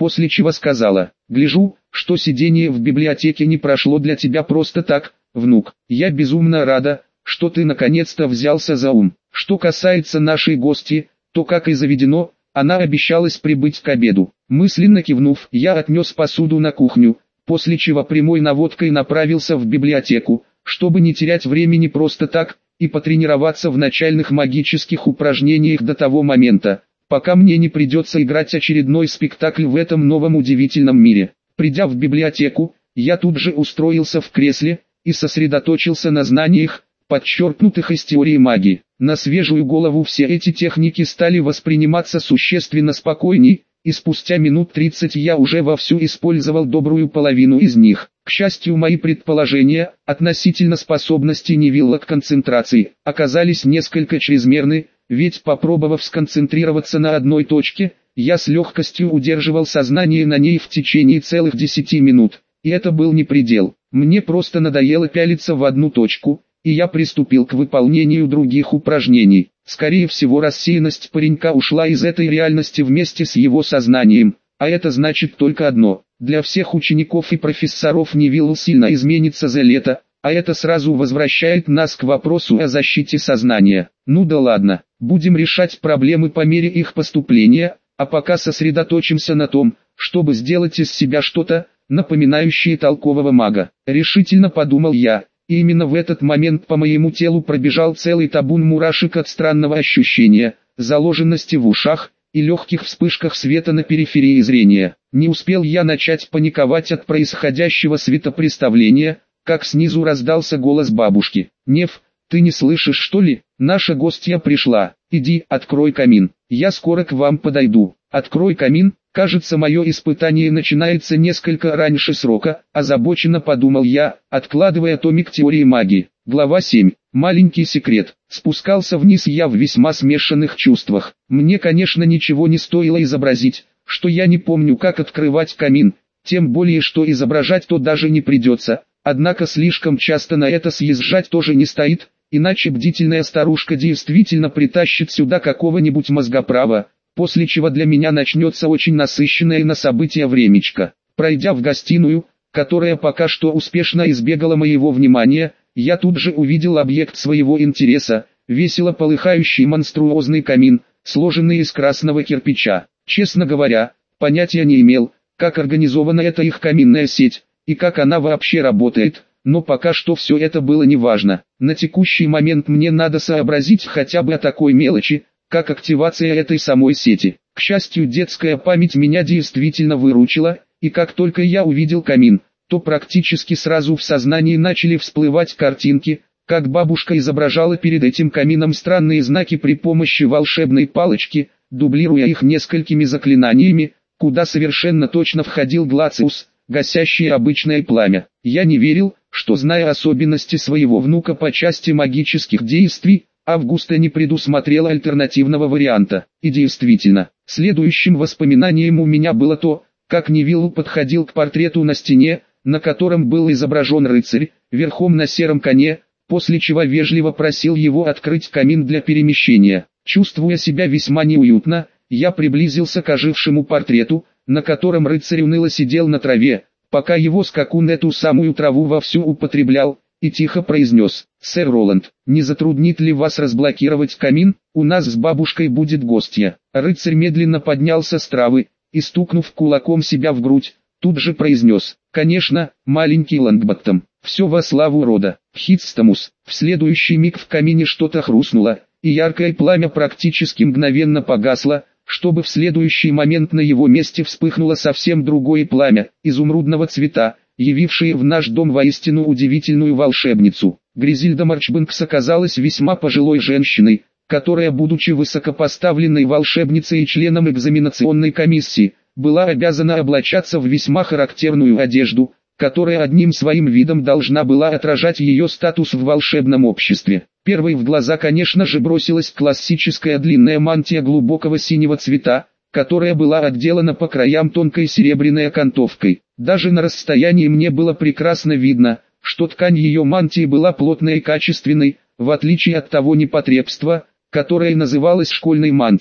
после чего сказала: «Гляжу, что сидение в библиотеке не прошло для тебя просто так, внук. Я безумно рада, что ты наконец-то взялся за ум. Что касается нашей гости, то, как и заведено, она обещалась прибыть к обеду». Мысленно кивнув, я отнес посуду на кухню, после чего прямой наводкой направился в библиотеку, чтобы не терять времени просто так, и потренироваться в начальных магических упражнениях до того момента, пока мне не придется играть очередной спектакль в этом новом удивительном мире. Придя в библиотеку, я тут же устроился в кресле и сосредоточился на знаниях, подчеркнутых из теории магии. На свежую голову все эти техники стали восприниматься существенно спокойней, и спустя минут 30 я уже вовсю использовал добрую половину из них. К счастью, мои предположения относительно способности Невилла к концентрации оказались несколько чрезмерны, ведь попробовав сконцентрироваться на одной точке, я с легкостью удерживал сознание на ней в течение целых 10 минут, и это был не предел. Мне просто надоело пялиться в одну точку, и я приступил к выполнению других упражнений. Скорее всего, рассеянность паренька ушла из этой реальности вместе с его сознанием, а это значит только одно: для всех учеников и профессоров Невилл сильно изменится за лето, а это сразу возвращает нас к вопросу о защите сознания. Ну да ладно, будем решать проблемы по мере их поступления, а пока сосредоточимся на том, чтобы сделать из себя что-то, напоминающее толкового мага. Решительно подумал я. И именно в этот момент по моему телу пробежал целый табун мурашек от странного ощущения, заложенности в ушах и легких вспышках света на периферии зрения. Не успел я начать паниковать от происходящего светопреставления, как снизу раздался голос бабушки: «Нев, ты не слышишь, что ли? Наша гостья пришла. Иди, открой камин. Я скоро к вам подойду». «Открой камин?» Кажется, мое испытание начинается несколько раньше срока, озабоченно подумал я, откладывая томик теории магии. Глава 7. Маленький секрет. Спускался вниз я в весьма смешанных чувствах. Мне, конечно, ничего не стоило изобразить, что я не помню, как открывать камин, тем более, что изображать то даже не придется. Однако слишком часто на это съезжать тоже не стоит, иначе бдительная старушка действительно притащит сюда какого-нибудь мозгоправа, после чего для меня начнется очень насыщенное на события времечко. Пройдя в гостиную, которая пока что успешно избегала моего внимания, я тут же увидел объект своего интереса, весело полыхающий монструозный камин, сложенный из красного кирпича. Честно говоря, понятия не имел, как организована эта их каминная сеть, и как она вообще работает, но пока что все это было неважно. На текущий момент мне надо сообразить хотя бы о такой мелочи, как активация этой самой сети. К счастью, детская память меня действительно выручила, и как только я увидел камин, то практически сразу в сознании начали всплывать картинки, как бабушка изображала перед этим камином странные знаки при помощи волшебной палочки, дублируя их несколькими заклинаниями, куда совершенно точно входил Глациус, гасящий обычное пламя. Я не верил, что, зная особенности своего внука по части магических действий, Августа не предусмотрела альтернативного варианта. И действительно, следующим воспоминанием у меня было то, как Невилл подходил к портрету на стене, на котором был изображен рыцарь, верхом на сером коне, после чего вежливо просил его открыть камин для перемещения. Чувствуя себя весьма неуютно, я приблизился к ожившему портрету, на котором рыцарь уныло сидел на траве, пока его скакун эту самую траву вовсю употреблял, и тихо произнес: «Сэр Роланд, не затруднит ли вас разблокировать камин? У нас с бабушкой будет гостья». Рыцарь медленно поднялся с травы, и стукнув кулаком себя в грудь, тут же произнес: «Конечно, маленький Лонгботтом, все во славу рода, Хитстамус». В следующий миг в камине что-то хрустнуло, и яркое пламя практически мгновенно погасло, чтобы в следующий момент на его месте вспыхнуло совсем другое пламя, изумрудного цвета, явившее в наш дом воистину удивительную волшебницу. Гризильда Марчбэнкс оказалась весьма пожилой женщиной, которая, будучи высокопоставленной волшебницей и членом экзаменационной комиссии, была обязана облачаться в весьма характерную одежду, которая одним своим видом должна была отражать ее статус в волшебном обществе. Первой в глаза, конечно же, бросилась классическая длинная мантия глубокого синего цвета, которая была отделана по краям тонкой серебряной окантовкой. Даже на расстоянии мне было прекрасно видно, что ткань ее мантии была плотной и качественной, в отличие от того непотребства, которое называлось школьной мантией,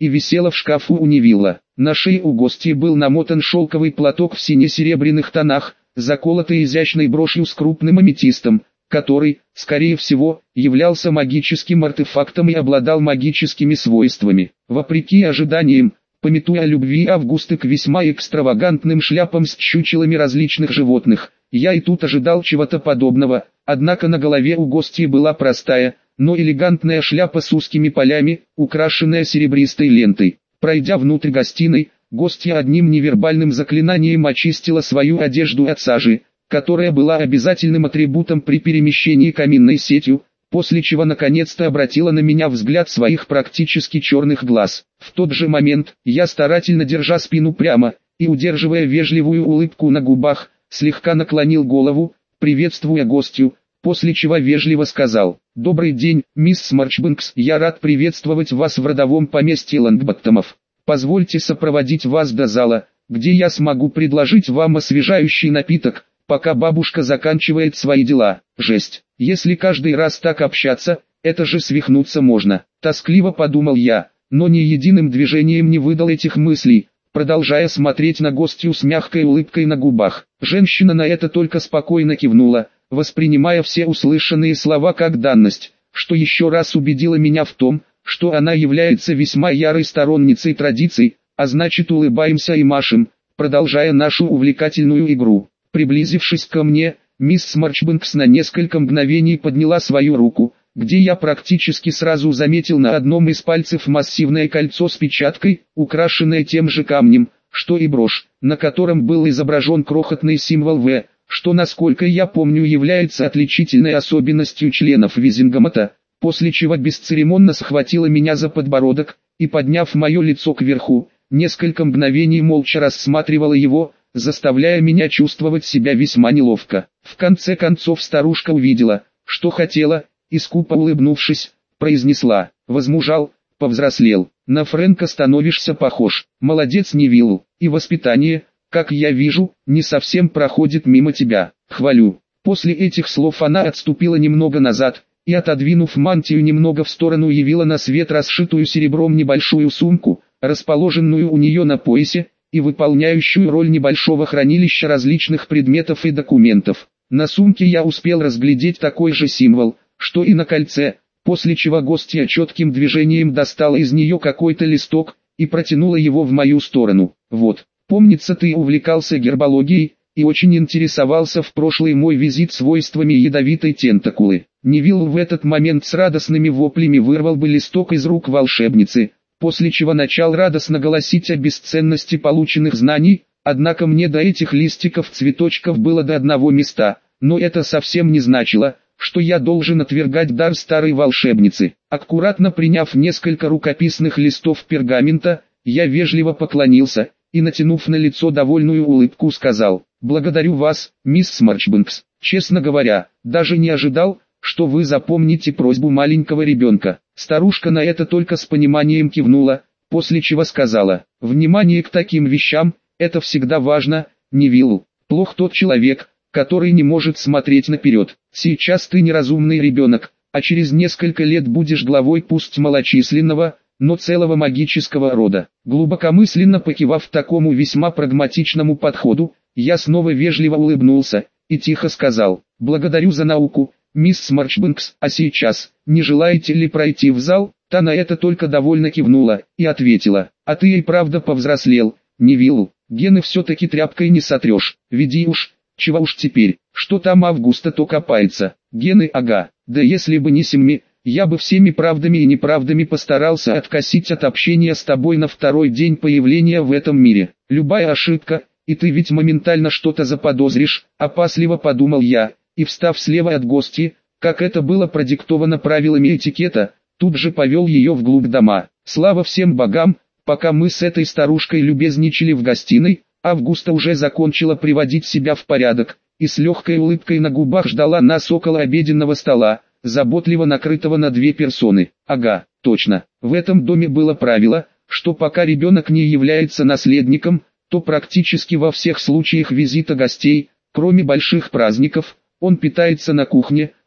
и висела в шкафу у Невилла. На шее у гостей был намотан шелковый платок в сине-серебряных тонах, заколотый изящной брошью с крупным аметистом, который, скорее всего, являлся магическим артефактом и обладал магическими свойствами. Вопреки ожиданиям, памятуя о любви Августы к весьма экстравагантным шляпам с чучелами различных животных, я и тут ожидал чего-то подобного, однако на голове у гостей была простая, но элегантная шляпа с узкими полями, украшенная серебристой лентой. Пройдя внутрь гостиной, гостья одним невербальным заклинанием очистила свою одежду от сажи, которая была обязательным атрибутом при перемещении каминной сетью, после чего наконец-то обратила на меня взгляд своих практически черных глаз. В тот же момент, я старательно держа спину прямо, и удерживая вежливую улыбку на губах, слегка наклонил голову, приветствуя гостью, после чего вежливо сказал: «Добрый день, мисс Марчбанкс, я рад приветствовать вас в родовом поместье Лонгботтомов. Позвольте сопроводить вас до зала, где я смогу предложить вам освежающий напиток, пока бабушка заканчивает свои дела». Жесть, если каждый раз так общаться, это же свихнуться можно. Тоскливо подумал я, но ни единым движением не выдал этих мыслей, продолжая смотреть на гостью с мягкой улыбкой на губах. Женщина на это только спокойно кивнула, воспринимая все услышанные слова как данность, что еще раз убедило меня в том, что она является весьма ярой сторонницей традиций, а значит улыбаемся и машем, продолжая нашу увлекательную игру. Приблизившись ко мне, мисс Марчбанкс на несколько мгновений подняла свою руку, где я практически сразу заметил на одном из пальцев массивное кольцо с печаткой, украшенное тем же камнем, что и брошь, на котором был изображен крохотный символ В, что, насколько я помню, является отличительной особенностью членов Визингомота, после чего бесцеремонно схватила меня за подбородок, и, подняв мое лицо кверху, несколько мгновений молча рассматривала его, заставляя меня чувствовать себя весьма неловко. В конце концов старушка увидела, что хотела, и скупо улыбнувшись, произнесла: «Возмужал, повзрослел, на Фрэнка становишься похож, молодец Невилл, и воспитание, как я вижу, не совсем проходит мимо тебя, хвалю». После этих слов она отступила немного назад, и, отодвинув мантию немного в сторону, явила на свет расшитую серебром небольшую сумку, расположенную у нее на поясе, и выполняющую роль небольшого хранилища различных предметов и документов. На сумке я успел разглядеть такой же символ, что и на кольце, после чего гостья четким движением достала из нее какой-то листок, и протянула его в мою сторону. «Вот, помнится, ты увлекался гербологией, и очень интересовался в прошлый мой визит свойствами ядовитой тентакулы». Невилл в этот момент с радостными воплями вырвал бы листок из рук волшебницы, после чего начал радостно голосить о бесценности полученных знаний, однако мне до этих листиков-цветочков было до одного места, но это совсем не значило, что я должен отвергать дар старой волшебницы. Аккуратно приняв несколько рукописных листов пергамента, я вежливо поклонился, и, натянув на лицо довольную улыбку, сказал: «Благодарю вас, мисс Марчбанкс. Честно говоря, даже не ожидал, что вы запомните просьбу маленького ребенка». Старушка на это только с пониманием кивнула, после чего сказала: «Внимание к таким вещам, это всегда важно, Невилл. Плох тот человек, который не может смотреть наперед. Сейчас ты неразумный ребенок, а через несколько лет будешь главой пусть малочисленного, но целого магического рода». Глубокомысленно покивав такому весьма прагматичному подходу, я снова вежливо улыбнулся, и тихо сказал: «Благодарю за науку, мисс Марчбанкс, а сейчас, не желаете ли пройти в зал?» Та на это только довольно кивнула, и ответила: «А ты и правда повзрослел, Невилл, гены все-таки тряпкой не сотрешь, веди уж, чего уж теперь, что там Августа то копается, гены ага, да если бы не семьи, я бы всеми правдами и неправдами постарался откосить от общения с тобой на второй день появления в этом мире. Любая ошибка, и ты ведь моментально что-то заподозришь», опасливо подумал я, и, встав слева от гостьи, как это было продиктовано правилами этикета, тут же повел ее вглубь дома. Слава всем богам, пока мы с этой старушкой любезничали в гостиной, Августа уже закончила приводить себя в порядок, и с легкой улыбкой на губах ждала нас около обеденного стола, заботливо накрытого на 2 персоны. Ага, точно, в этом доме было правило, что пока ребенок не является наследником, то практически во всех случаях визита гостей, кроме больших праздников, он питается на кухне,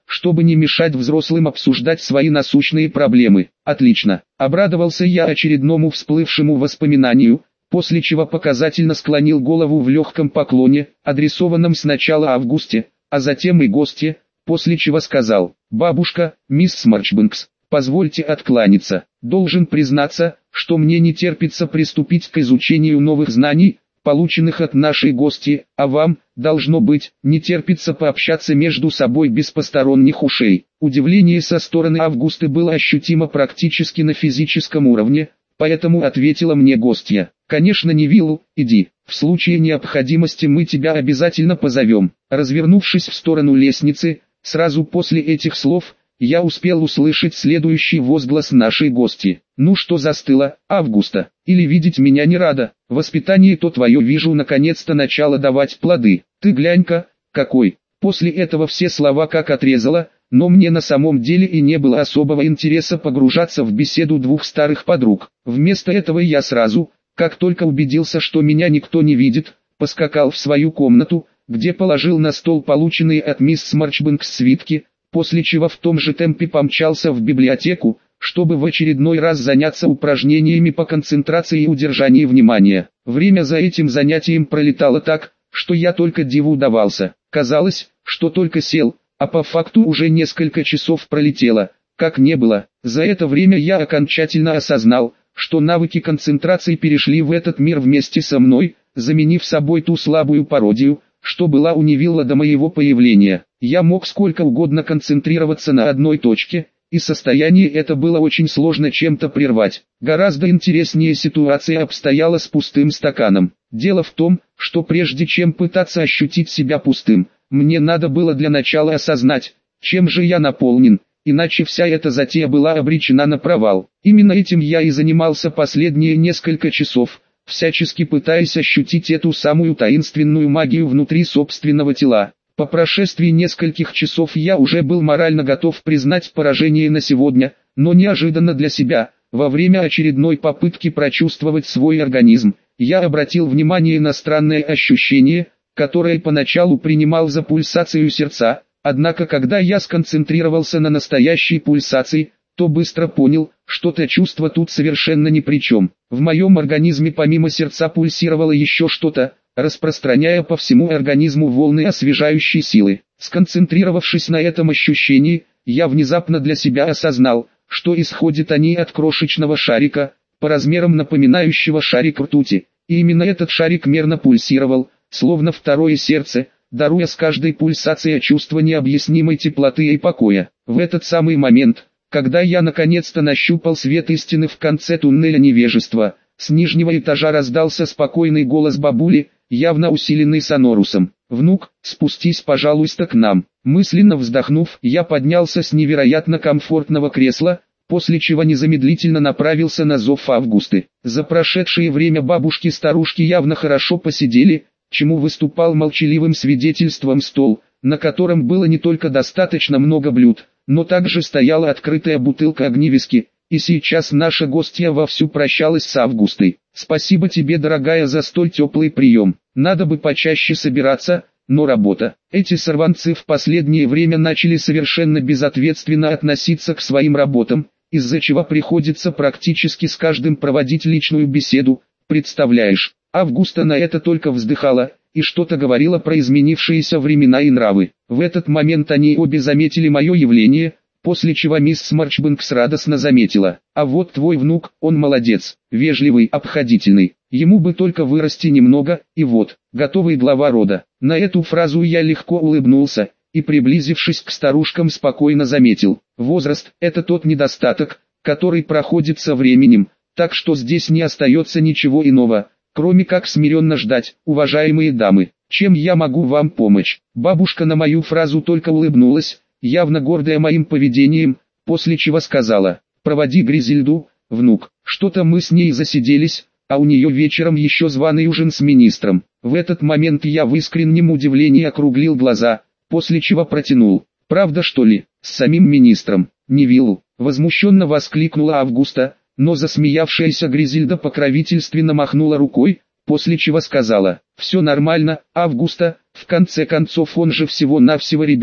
чтобы не мешать взрослым обсуждать свои насущные проблемы. Отлично. Обрадовался я очередному всплывшему воспоминанию, после чего показательно склонил голову в легком поклоне, адресованном сначала Августе, а затем и гостье, после чего сказал: «Бабушка, мисс Марчбэнкс, позвольте откланяться. Должен признаться, что мне не терпится приступить к изучению новых знаний, полученных от нашей гости, а вам, должно быть, не терпится пообщаться между собой без посторонних ушей». Удивление со стороны Августы было ощутимо практически на физическом уровне, поэтому ответила мне гостья: «Конечно, Невиллу, иди, в случае необходимости мы тебя обязательно позовем». Развернувшись в сторону лестницы, сразу после этих слов, я успел услышать следующий возглас нашей гости: «Ну что застыла, Августа, или видеть меня не рада? Воспитание то твое, вижу, наконец-то начало давать плоды. Ты глянь-ка, какой». После этого все слова как отрезало, но мне на самом деле и не было особого интереса погружаться в беседу двух старых подруг. Вместо этого я сразу, как только убедился, что меня никто не видит, поскакал в свою комнату, где положил на стол полученные от мисс Марчбэнкс свитки, после чего в том же темпе помчался в библиотеку, чтобы в очередной раз заняться упражнениями по концентрации и удержанию внимания. Время за этим занятием пролетало так, что я только диву давался. Казалось, что только сел, а по факту уже несколько часов пролетело, как не было. За это время я окончательно осознал, что навыки концентрации перешли в этот мир вместе со мной, заменив собой ту слабую пародию, что была у Невилла до моего появления. Я мог сколько угодно концентрироваться на одной точке, и состояние это было очень сложно чем-то прервать. Гораздо интереснее ситуация обстояла с пустым стаканом. Дело в том, что прежде чем пытаться ощутить себя пустым, мне надо было для начала осознать, чем же я наполнен, иначе вся эта затея была обречена на провал. Именно этим я и занимался последние несколько часов, всячески пытаясь ощутить эту самую таинственную магию внутри собственного тела. По прошествии нескольких часов я уже был морально готов признать поражение на сегодня, но неожиданно для себя, во время очередной попытки прочувствовать свой организм, я обратил внимание на странное ощущение, которое поначалу принимал за пульсацию сердца, однако когда я сконцентрировался на настоящей пульсации, то быстро понял, что то чувство тут совершенно ни при чем. В моем организме помимо сердца пульсировало еще что-то, распространяя по всему организму волны освежающей силы. Сконцентрировавшись на этом ощущении, я внезапно для себя осознал, что исходят они от крошечного шарика, по размерам напоминающего шарик ртути, и именно этот шарик мерно пульсировал, словно второе сердце, даруя с каждой пульсацией чувство необъяснимой теплоты и покоя. В этот самый момент, когда я наконец-то нащупал свет истины в конце туннеля невежества, с нижнего этажа раздался спокойный голос бабули, явно усиленный сонорусом: «Внук, спустись, пожалуйста, к нам». Мысленно вздохнув, я поднялся с невероятно комфортного кресла, после чего незамедлительно направился на зов Августы. За прошедшее время бабушки-старушки явно хорошо посидели, чему выступал молчаливым свидетельством стол, на котором было не только достаточно много блюд, но также стояла открытая бутылка огневиски, и сейчас наша гостья вовсю прощалась с Августой. «Спасибо тебе, дорогая, за столь теплый прием. Надо бы почаще собираться, но работа». Эти сорванцы в последнее время начали совершенно безответственно относиться к своим работам, из-за чего приходится практически с каждым проводить личную беседу, представляешь? Августа на это только вздыхала и что-то говорила про изменившиеся времена и нравы. В этот момент они обе заметили мое явление, после чего мисс Марчбэнкс радостно заметила: «А вот твой внук, он молодец, вежливый, обходительный, ему бы только вырасти немного, и вот, готовый глава рода». На эту фразу я легко улыбнулся, и приблизившись к старушкам спокойно заметил: «Возраст – это тот недостаток, который проходит со временем, так что здесь не остается ничего иного, кроме как смиренно ждать, уважаемые дамы. Чем я могу вам помочь?» Бабушка на мою фразу только улыбнулась, явно гордая моим поведением, после чего сказала: «Проводи Гризельду, внук, что-то мы с ней засиделись, а у нее вечером еще званый ужин с министром». В этот момент я в искреннем удивлении округлил глаза, после чего протянул: «Правда, что ли, с самим министром?» «Невиллу», возмущенно воскликнула Августа, но засмеявшаяся Гризельда покровительственно махнула рукой, после чего сказала: «Все нормально, Августа, в конце концов он же всего-навсего ребенок,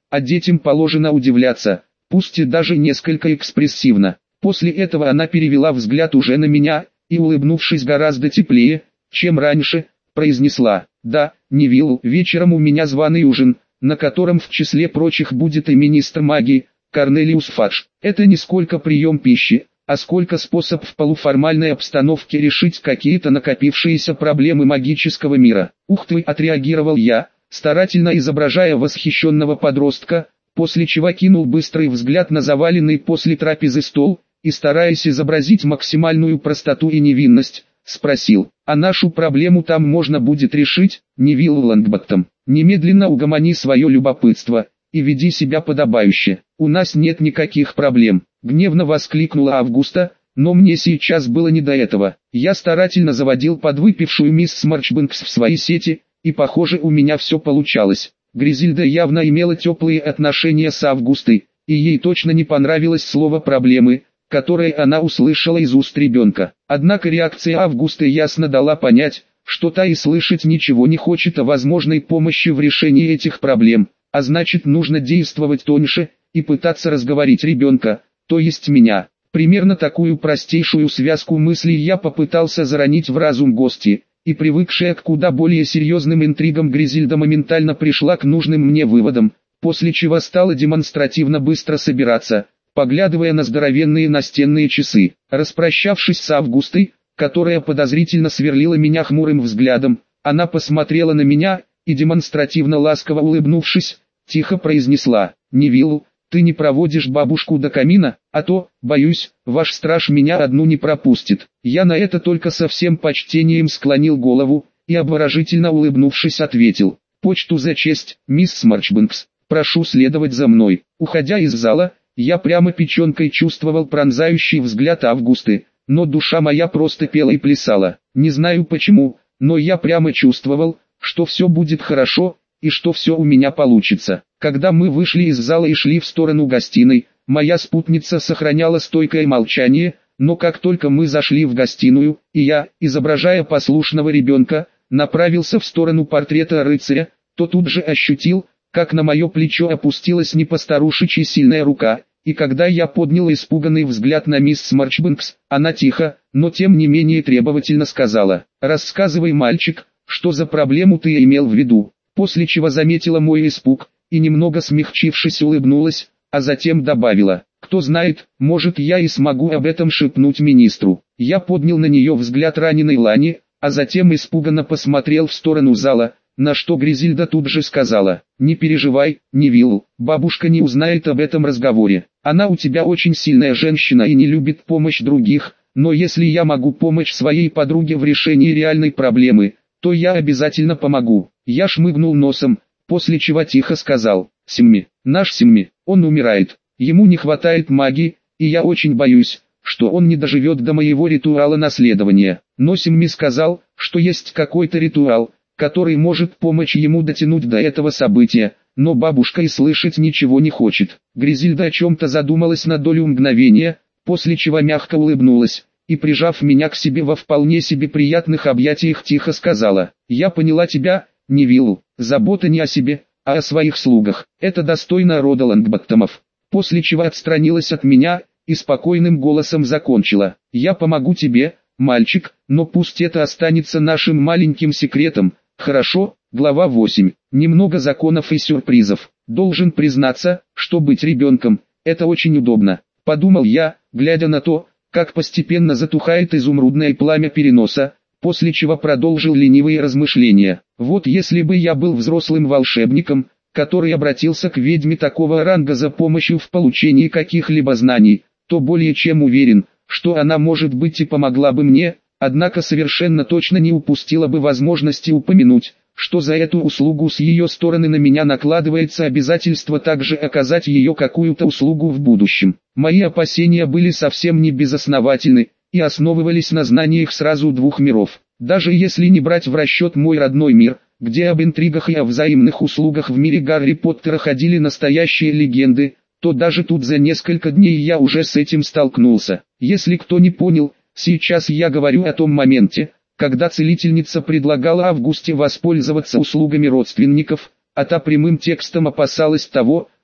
а детям положено удивляться, пусть и даже несколько экспрессивно. После этого она перевела взгляд уже на меня, и улыбнувшись гораздо теплее, чем раньше, произнесла: «Да, Невилл, вечером у меня званый ужин, на котором в числе прочих будет и министр магии, Корнелиус Фадж. Это не сколько прием пищи, а сколько способ в полуформальной обстановке решить какие-то накопившиеся проблемы магического мира». «Ух ты!» — отреагировал я, старательно изображая восхищенного подростка, после чего кинул быстрый взгляд на заваленный после трапезы стол, и, стараясь изобразить максимальную простоту и невинность, спросил: «А нашу проблему там можно будет решить, Невилл Лонгботтом? Немедленно угомони свое любопытство и веди себя подобающе. У нас нет никаких проблем», — гневно воскликнула Августа, но мне сейчас было не до этого. Я старательно заводил подвыпившую мисс Марчбэнкс в свои сети, и похоже у меня все получалось. Гризильда явно имела теплые отношения с Августой, и ей точно не понравилось слово «проблемы», которое она услышала из уст ребенка. Однако реакция Августы ясно дала понять, что та и слышать ничего не хочет о возможной помощи в решении этих проблем, а значит нужно действовать тоньше и пытаться разговорить ребенка, то есть меня. Примерно такую простейшую связку мыслей я попытался заронить в разум гости, и привыкшая к куда более серьезным интригам Гризильда моментально пришла к нужным мне выводам, после чего стала демонстративно быстро собираться, поглядывая на здоровенные настенные часы. Распрощавшись с Августой, которая подозрительно сверлила меня хмурым взглядом, она посмотрела на меня и, демонстративно ласково улыбнувшись, тихо произнесла: «Невилл, ты не проводишь бабушку до камина, а то, боюсь, ваш страж меня одну не пропустит». Я на это только со всем почтением склонил голову и, обворожительно улыбнувшись, ответил: «Почту за честь, мисс Марчбэнкс, прошу следовать за мной». Уходя из зала, я прямо печенкой чувствовал пронзающий взгляд Августы, но душа моя просто пела и плясала. Не знаю почему, но я прямо чувствовал, что все будет хорошо, и что все у меня получится. Когда мы вышли из зала и шли в сторону гостиной, моя спутница сохраняла стойкое молчание, но как только мы зашли в гостиную, и я, изображая послушного ребенка, направился в сторону портрета рыцаря, то тут же ощутил, как на мое плечо опустилась не по-старушечьи сильная рука, и когда я поднял испуганный взгляд на мисс Марчбэнкс, она тихо, но тем не менее требовательно сказала: «Рассказывай, мальчик, что за проблему ты имел в виду», после чего заметила мой испуг, и немного смягчившись улыбнулась, а затем добавила: «Кто знает, может я и смогу об этом шепнуть министру». Я поднял на нее взгляд раненой Лани, а затем испуганно посмотрел в сторону зала, на что Гризильда тут же сказала: «Не переживай, Невилл, бабушка не узнает об этом разговоре. Она у тебя очень сильная женщина и не любит помощь других, но если я могу помочь своей подруге в решении реальной проблемы, то я обязательно помогу». Я шмыгнул носом, после чего тихо сказал: «Симми, наш Симми, он умирает, ему не хватает магии, и я очень боюсь, что он не доживет до моего ритуала наследования». Но Симми сказал, что есть какой-то ритуал, который может помочь ему дотянуть до этого события, но бабушка и слышать ничего не хочет. Гризильда о чем-то задумалась на долю мгновения, после чего мягко улыбнулась, и, прижав меня к себе во вполне себе приятных объятиях, тихо сказала: «Я поняла тебя, Невилл, забота не о себе, а о своих слугах. Это достойно рода Лонгботтомов». После чего отстранилась от меня и спокойным голосом закончила: «Я помогу тебе, мальчик, но пусть это останется нашим маленьким секретом, хорошо?» Глава 8. Немного законов и сюрпризов. Должен признаться, что быть ребенком – это очень удобно, подумал я, глядя на то, как постепенно затухает изумрудное пламя переноса, после чего продолжил ленивые размышления. Вот если бы я был взрослым волшебником, который обратился к ведьме такого ранга за помощью в получении каких-либо знаний, то более чем уверен, что она может быть и помогла бы мне, однако совершенно точно не упустила бы возможности упомянуть, что за эту услугу с ее стороны на меня накладывается обязательство также оказать ее какую-то услугу в будущем. Мои опасения были совсем не безосновательны, и основывались на знаниях сразу двух миров. Даже если не брать в расчет мой родной мир, где об интригах и о взаимных услугах в мире Гарри Поттера ходили настоящие легенды, то даже тут за несколько дней я уже с этим столкнулся. Если кто не понял, сейчас я говорю о том моменте, когда целительница предлагала Августе воспользоваться услугами родственников, а та прямым текстом опасалась того,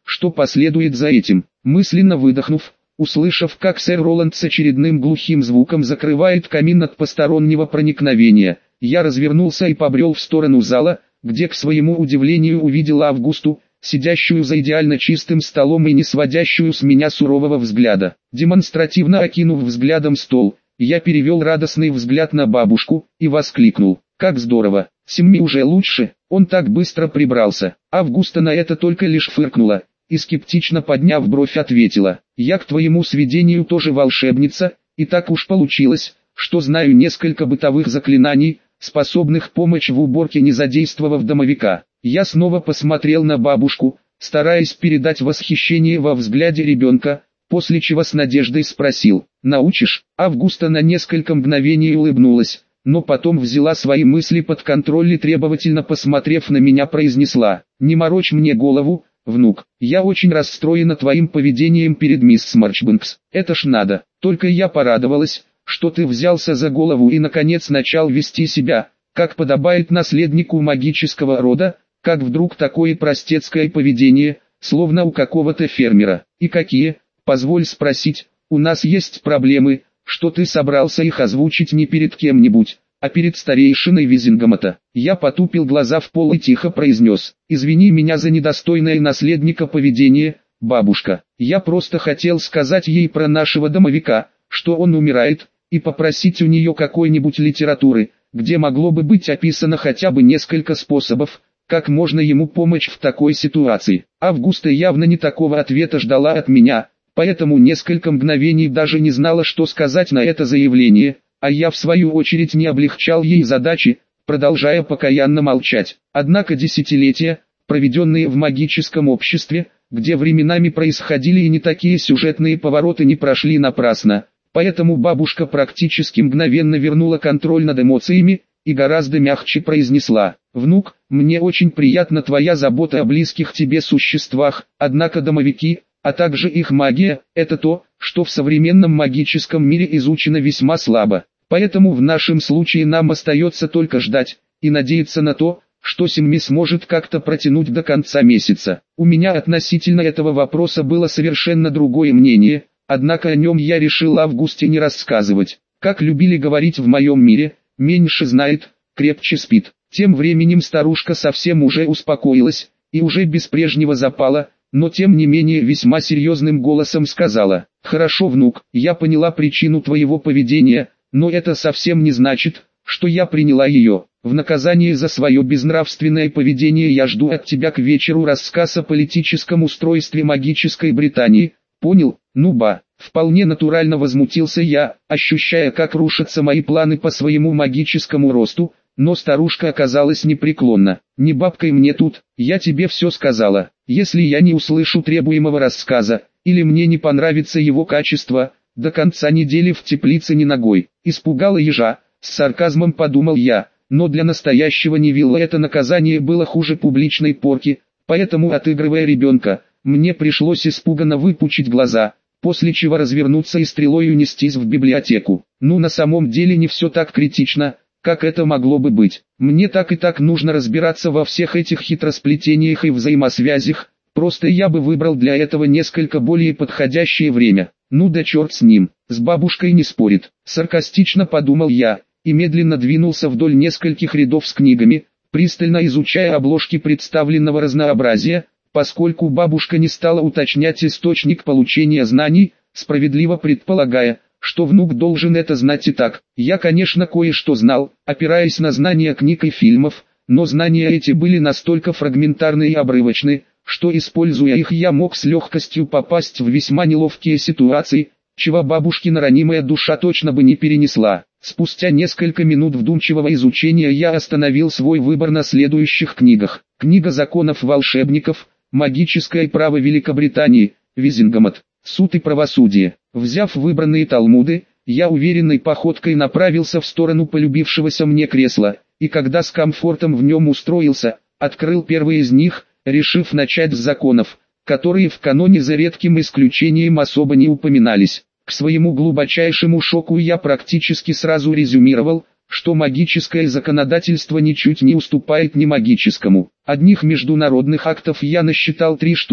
что последует за этим. Мысленно выдохнув, услышав, как сэр Роланд с очередным глухим звуком закрывает камин от постороннего проникновения, я развернулся и побрел в сторону зала, где к своему удивлению увидел Августу, сидящую за идеально чистым столом и не сводящую с меня сурового взгляда. Демонстративно окинув взглядом стол, я перевел радостный взгляд на бабушку и воскликнул: «Как здорово! Семми уже лучше!» Он так быстро прибрался. Августа на это только лишь фыркнула и, скептично подняв бровь, ответила: «Я к твоему сведению тоже волшебница, и так уж получилось, что знаю несколько бытовых заклинаний, способных помочь в уборке, не задействовав домовика». Я снова посмотрел на бабушку, стараясь передать восхищение во взгляде ребенка, после чего с надеждой спросил: «Научишь?» Августа на несколько мгновений улыбнулась, но потом взяла свои мысли под контроль и, требовательно посмотрев на меня, произнесла: «Не морочь мне голову, внук, я очень расстроена твоим поведением перед мисс Марчбанкс. Это ж надо». Только я порадовалась, что ты взялся за голову и наконец начал вести себя, как подобает наследнику магического рода, как вдруг такое простецкое поведение, словно у какого-то фермера. И какие, позволь спросить? У нас есть проблемы, что ты собрался их озвучить не перед кем-нибудь, а перед старейшиной Визингомота. Я потупил глаза в пол и тихо произнес: «Извини меня за недостойное наследника поведение, бабушка. Я просто хотел сказать ей про нашего домовика, что он умирает, и попросить у нее какой-нибудь литературы, где могло бы быть описано хотя бы несколько способов, как можно ему помочь в такой ситуации». Августа явно не такого ответа ждала от меня, поэтому несколько мгновений даже не знала, что сказать на это заявление, а я в свою очередь не облегчал ей задачи, продолжая покаянно молчать. Однако десятилетия, проведенные в магическом обществе, где временами происходили и не такие сюжетные повороты, не прошли напрасно, поэтому бабушка практически мгновенно вернула контроль над эмоциями и гораздо мягче произнесла: «Внук, мне очень приятна твоя забота о близких тебе существах, однако домовики, а также их магия, это то, что в современном магическом мире изучено весьма слабо. Поэтому в нашем случае нам остается только ждать и надеяться на то, что Семми сможет как-то протянуть до конца месяца». У меня относительно этого вопроса было совершенно другое мнение, однако о нем я решил Августе не рассказывать. Как любили говорить в моем мире, меньше знает, крепче спит. Тем временем старушка совсем уже успокоилась и уже без прежнего запала, но тем не менее весьма серьезным голосом сказала: «Хорошо, внук, я поняла причину твоего поведения, но это совсем не значит, что я приняла ее. В наказание за свое безнравственное поведение я жду от тебя к вечеру рассказ о политическом устройстве магической Британии, понял?» «Ну ба». Вполне натурально возмутился я, ощущая, как рушатся мои планы по своему магическому росту, но старушка оказалась непреклонна. «Не бабкой мне тут, я тебе все сказала. Если я не услышу требуемого рассказа, или мне не понравится его качество, до конца недели в теплице ни ногой». Испугала ежа, с сарказмом подумал я, но для настоящего Невилла это наказание было хуже публичной порки, поэтому, отыгрывая ребенка, мне пришлось испуганно выпучить глаза, после чего развернуться и стрелой унестись в библиотеку. Ну, на самом деле не все так критично, как это могло бы быть. Мне так и так нужно разбираться во всех этих хитросплетениях и взаимосвязях, просто я бы выбрал для этого несколько более подходящее время. Ну да черт с ним, с бабушкой не спорит. Саркастично подумал я, и медленно двинулся вдоль нескольких рядов с книгами, пристально изучая обложки представленного разнообразия, поскольку бабушка не стала уточнять источник получения знаний, справедливо предполагая, что внук должен это знать и так. Я, конечно, кое-что знал, опираясь на знания книг и фильмов, но знания эти были настолько фрагментарны и обрывочны, что, используя их, я мог с легкостью попасть в весьма неловкие ситуации, чего бабушкина ранимая душа точно бы не перенесла. Спустя несколько минут вдумчивого изучения я остановил свой выбор на следующих книгах. Книга законов волшебников, магическое право Великобритании, Визингомот, суд и правосудие. Взяв выбранные талмуды, я уверенной походкой направился в сторону полюбившегося мне кресла, и когда с комфортом в нем устроился, открыл первый из них, решив начать с законов, которые в каноне за редким исключением особо не упоминались. К своему глубочайшему шоку я практически сразу резюмировал, что магическое законодательство ничуть не уступает немагическому. Одних международных актов я насчитал 3 штуки,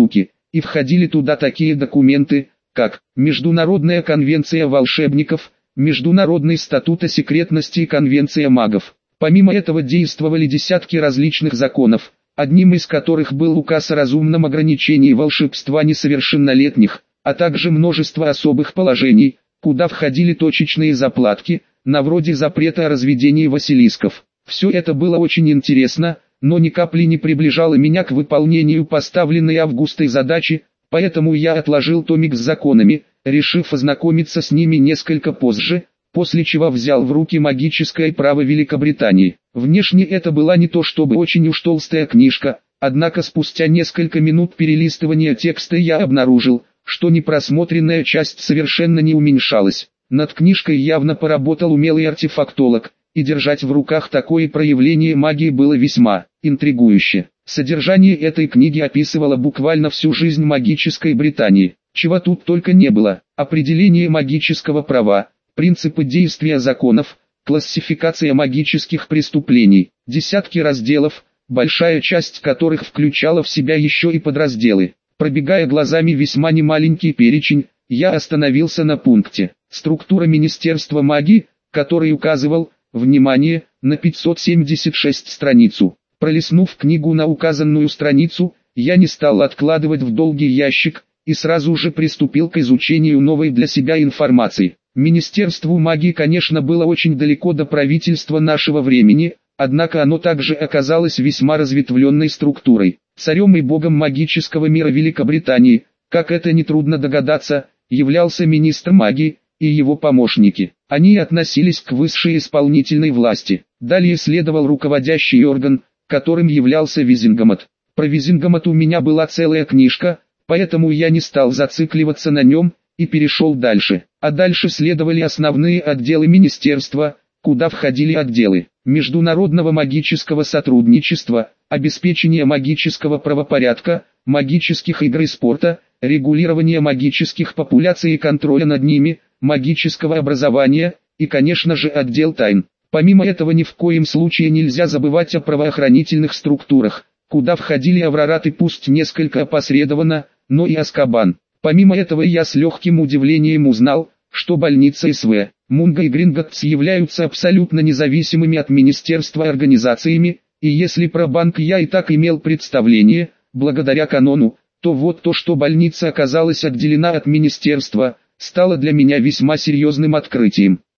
и входили туда такие документы, как Международная конвенция волшебников, Международный статут о секретности и Конвенция магов. Помимо этого действовали десятки различных законов, одним из которых был указ о разумном ограничении волшебства несовершеннолетних, а также множество особых положений, куда входили точечные заплатки, на вроде запрета о разведении василисков. Все это было очень интересно, но ни капли не приближало меня к выполнению поставленной Августой задачи, поэтому я отложил томик с законами, решив ознакомиться с ними несколько позже, после чего взял в руки магическое право Великобритании. Внешне это была не то чтобы очень уж толстая книжка, однако спустя несколько минут перелистывания текста я обнаружил, что непросмотренная часть совершенно не уменьшалась. Над книжкой явно поработал умелый артефактолог, и держать в руках такое проявление магии было весьма интригующе. Содержание этой книги описывало буквально всю жизнь магической Британии, чего тут только не было: определение магического права, принципы действия законов, классификация магических преступлений, десятки разделов, большая часть которых включала в себя еще и подразделы. Пробегая глазами весьма немаленький перечень, я остановился на пункте «Структура Министерства магии», который указывал, внимание, на 576 страницу. Пролистнув книгу на указанную страницу, я не стал откладывать в долгий ящик, и сразу же приступил к изучению новой для себя информации. Министерству магии, конечно, было очень далеко до правительства нашего времени, однако оно также оказалось весьма разветвленной структурой. Царем и богом магического мира Великобритании, как это нетрудно догадаться, являлся министр магии и его помощники. Они относились к высшей исполнительной власти. Далее следовал руководящий орган, которым являлся Визингомат. Про Визингомат у меня была целая книжка, поэтому я не стал зацикливаться на нем и перешел дальше. А дальше следовали основные отделы министерства, куда входили отделы международного магического сотрудничества, обеспечения магического правопорядка, магических игр и спорта, регулирования магических популяций и контроля над ними, магического образования и, конечно же, отдел тайн. Помимо этого ни в коем случае нельзя забывать о правоохранительных структурах, куда входили Аврорат и пусть несколько опосредованно, но и Азкабан. Помимо этого я с легким удивлением узнал, что больница СВ, Мунго и Гринготтс являются абсолютно независимыми от министерства организациями, и если про банк я и так имел представление, благодаря канону, то вот то, что больница оказалась отделена от министерства, стало для меня весьма серьезным открытием.